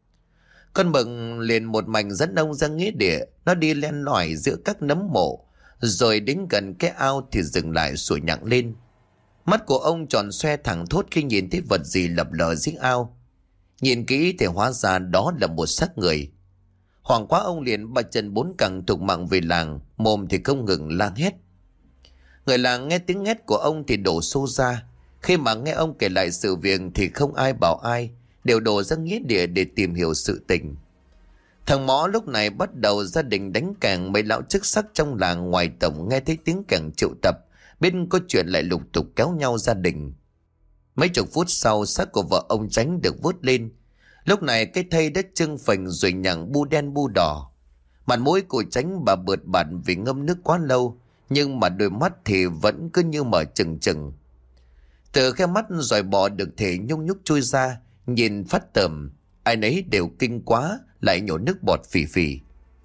Con Mực liền một mạch dẫn ông ra nghĩa địa. Nó đi len lỏi giữa các nấm mộ, rồi đến gần cái ao thì dừng lại sủa nhặng lên. Mắt của ông tròn xoe thẳng thốt khi nhìn thấy vật gì lập lờ dưới ao. Nhìn kỹ thì hóa ra đó là một xác người. Hoảng quá ông liền ba chân bốn cẳng thục mạng về làng, mồm thì không ngừng la hét. Người làng nghe tiếng hét của ông thì đổ xô ra. Khi mà nghe ông kể lại sự việc thì không ai bảo ai, đều đổ ra nghĩa địa để tìm hiểu sự tình. Thằng Mõ lúc này bắt đầu gia đình đánh kèng. Mấy lão chức sắc trong làng ngoài tổng nghe thấy tiếng kèng triệu tập, biết có chuyện lại lục tục kéo nhau gia đình. Mấy chục phút sau, xác của vợ ông Chánh được vớt lên. Lúc này cái thây đất trưng phình rồi nhặng bu đen bu đỏ. Mặt mũi của Chánh bà bượt bạt vì ngâm nước quá lâu, nhưng mà đôi mắt thì vẫn cứ như mở trừng trừng. Từ khe mắt dòi bò được thể nhung nhúc chui ra, nhìn phát tởm. Ai nấy đều kinh quá, lại nhổ nước bọt phì phì.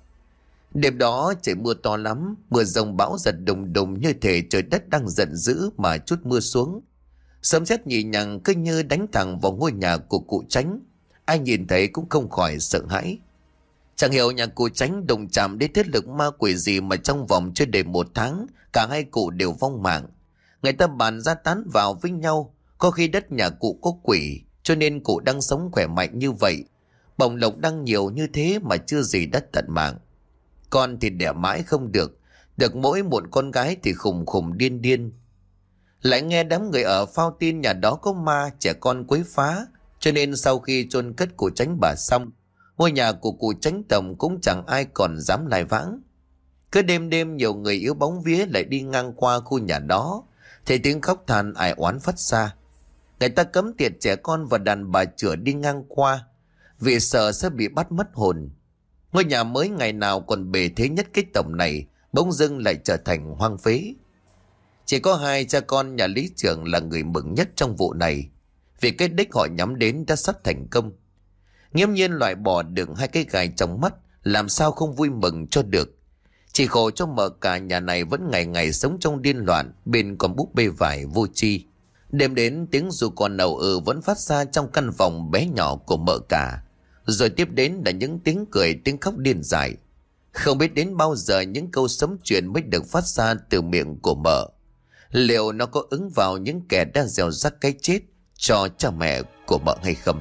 Đêm đó trời mưa to lắm, mưa rông bão giật đùng đùng như thể trời đất đang giận dữ mà chút mưa xuống. Sấm sét nhì nhằng cứ như đánh thẳng vào ngôi nhà của cụ Chánh. Ai nhìn thấy cũng không khỏi sợ hãi. Chẳng hiểu nhà cụ Chánh đụng chạm đến thế lực ma quỷ gì mà trong vòng chưa đầy một tháng, cả hai cụ đều vong mạng. Người ta bàn ra tán vào với nhau, có khi đất nhà cụ có quỷ, cho nên cụ đang sống khỏe mạnh như vậy. Bồng lộc đang nhiều như thế mà chưa gì đất tận mạng. Con thì đẻ mãi không được, được mỗi một con gái thì khùng khùng điên điên. Lại nghe đám người ở phao tin nhà đó có ma, trẻ con quấy phá, cho nên sau khi chôn cất cụ Chánh bà xong, ngôi nhà của cụ Chánh Tổng cũng chẳng ai còn dám lai vãng. Cứ đêm đêm nhiều người yếu bóng vía lại đi ngang qua khu nhà đó, thì tiếng khóc than ai oán phát ra. Người ta cấm tiệt trẻ con và đàn bà chửa đi ngang qua, vì sợ sẽ bị bắt mất hồn. Ngôi nhà mới ngày nào còn bề thế nhất cái tổng này, bỗng dưng lại trở thành hoang phế. Chỉ có hai cha con nhà lý trưởng là người mừng nhất trong vụ này, vì cái đích họ nhắm đến đã sắp thành công. Nghiễm nhiên loại bỏ được hai cái gai trong mắt, làm sao không vui mừng cho được. Chỉ khổ cho mợ cả nhà này vẫn ngày ngày sống trong điên loạn bên con búp bê vải vô tri. Đêm đến tiếng ru con ầu ư vẫn phát ra trong căn phòng bé nhỏ của mợ cả. Rồi tiếp đến là những tiếng cười, tiếng khóc điên dại. Không biết đến bao giờ những câu sấm chuyện mới được phát ra từ miệng của mợ. Liệu nó có ứng vào những kẻ đang gieo rắc cái chết cho cha mẹ của mợ hay không?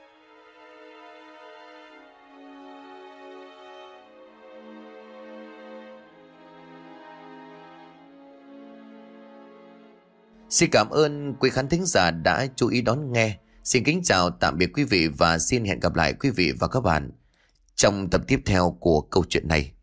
Xin cảm ơn quý khán thính giả đã chú ý đón nghe. Xin kính chào tạm biệt quý vị và xin hẹn gặp lại quý vị và các bạn trong tập tiếp theo của câu chuyện này.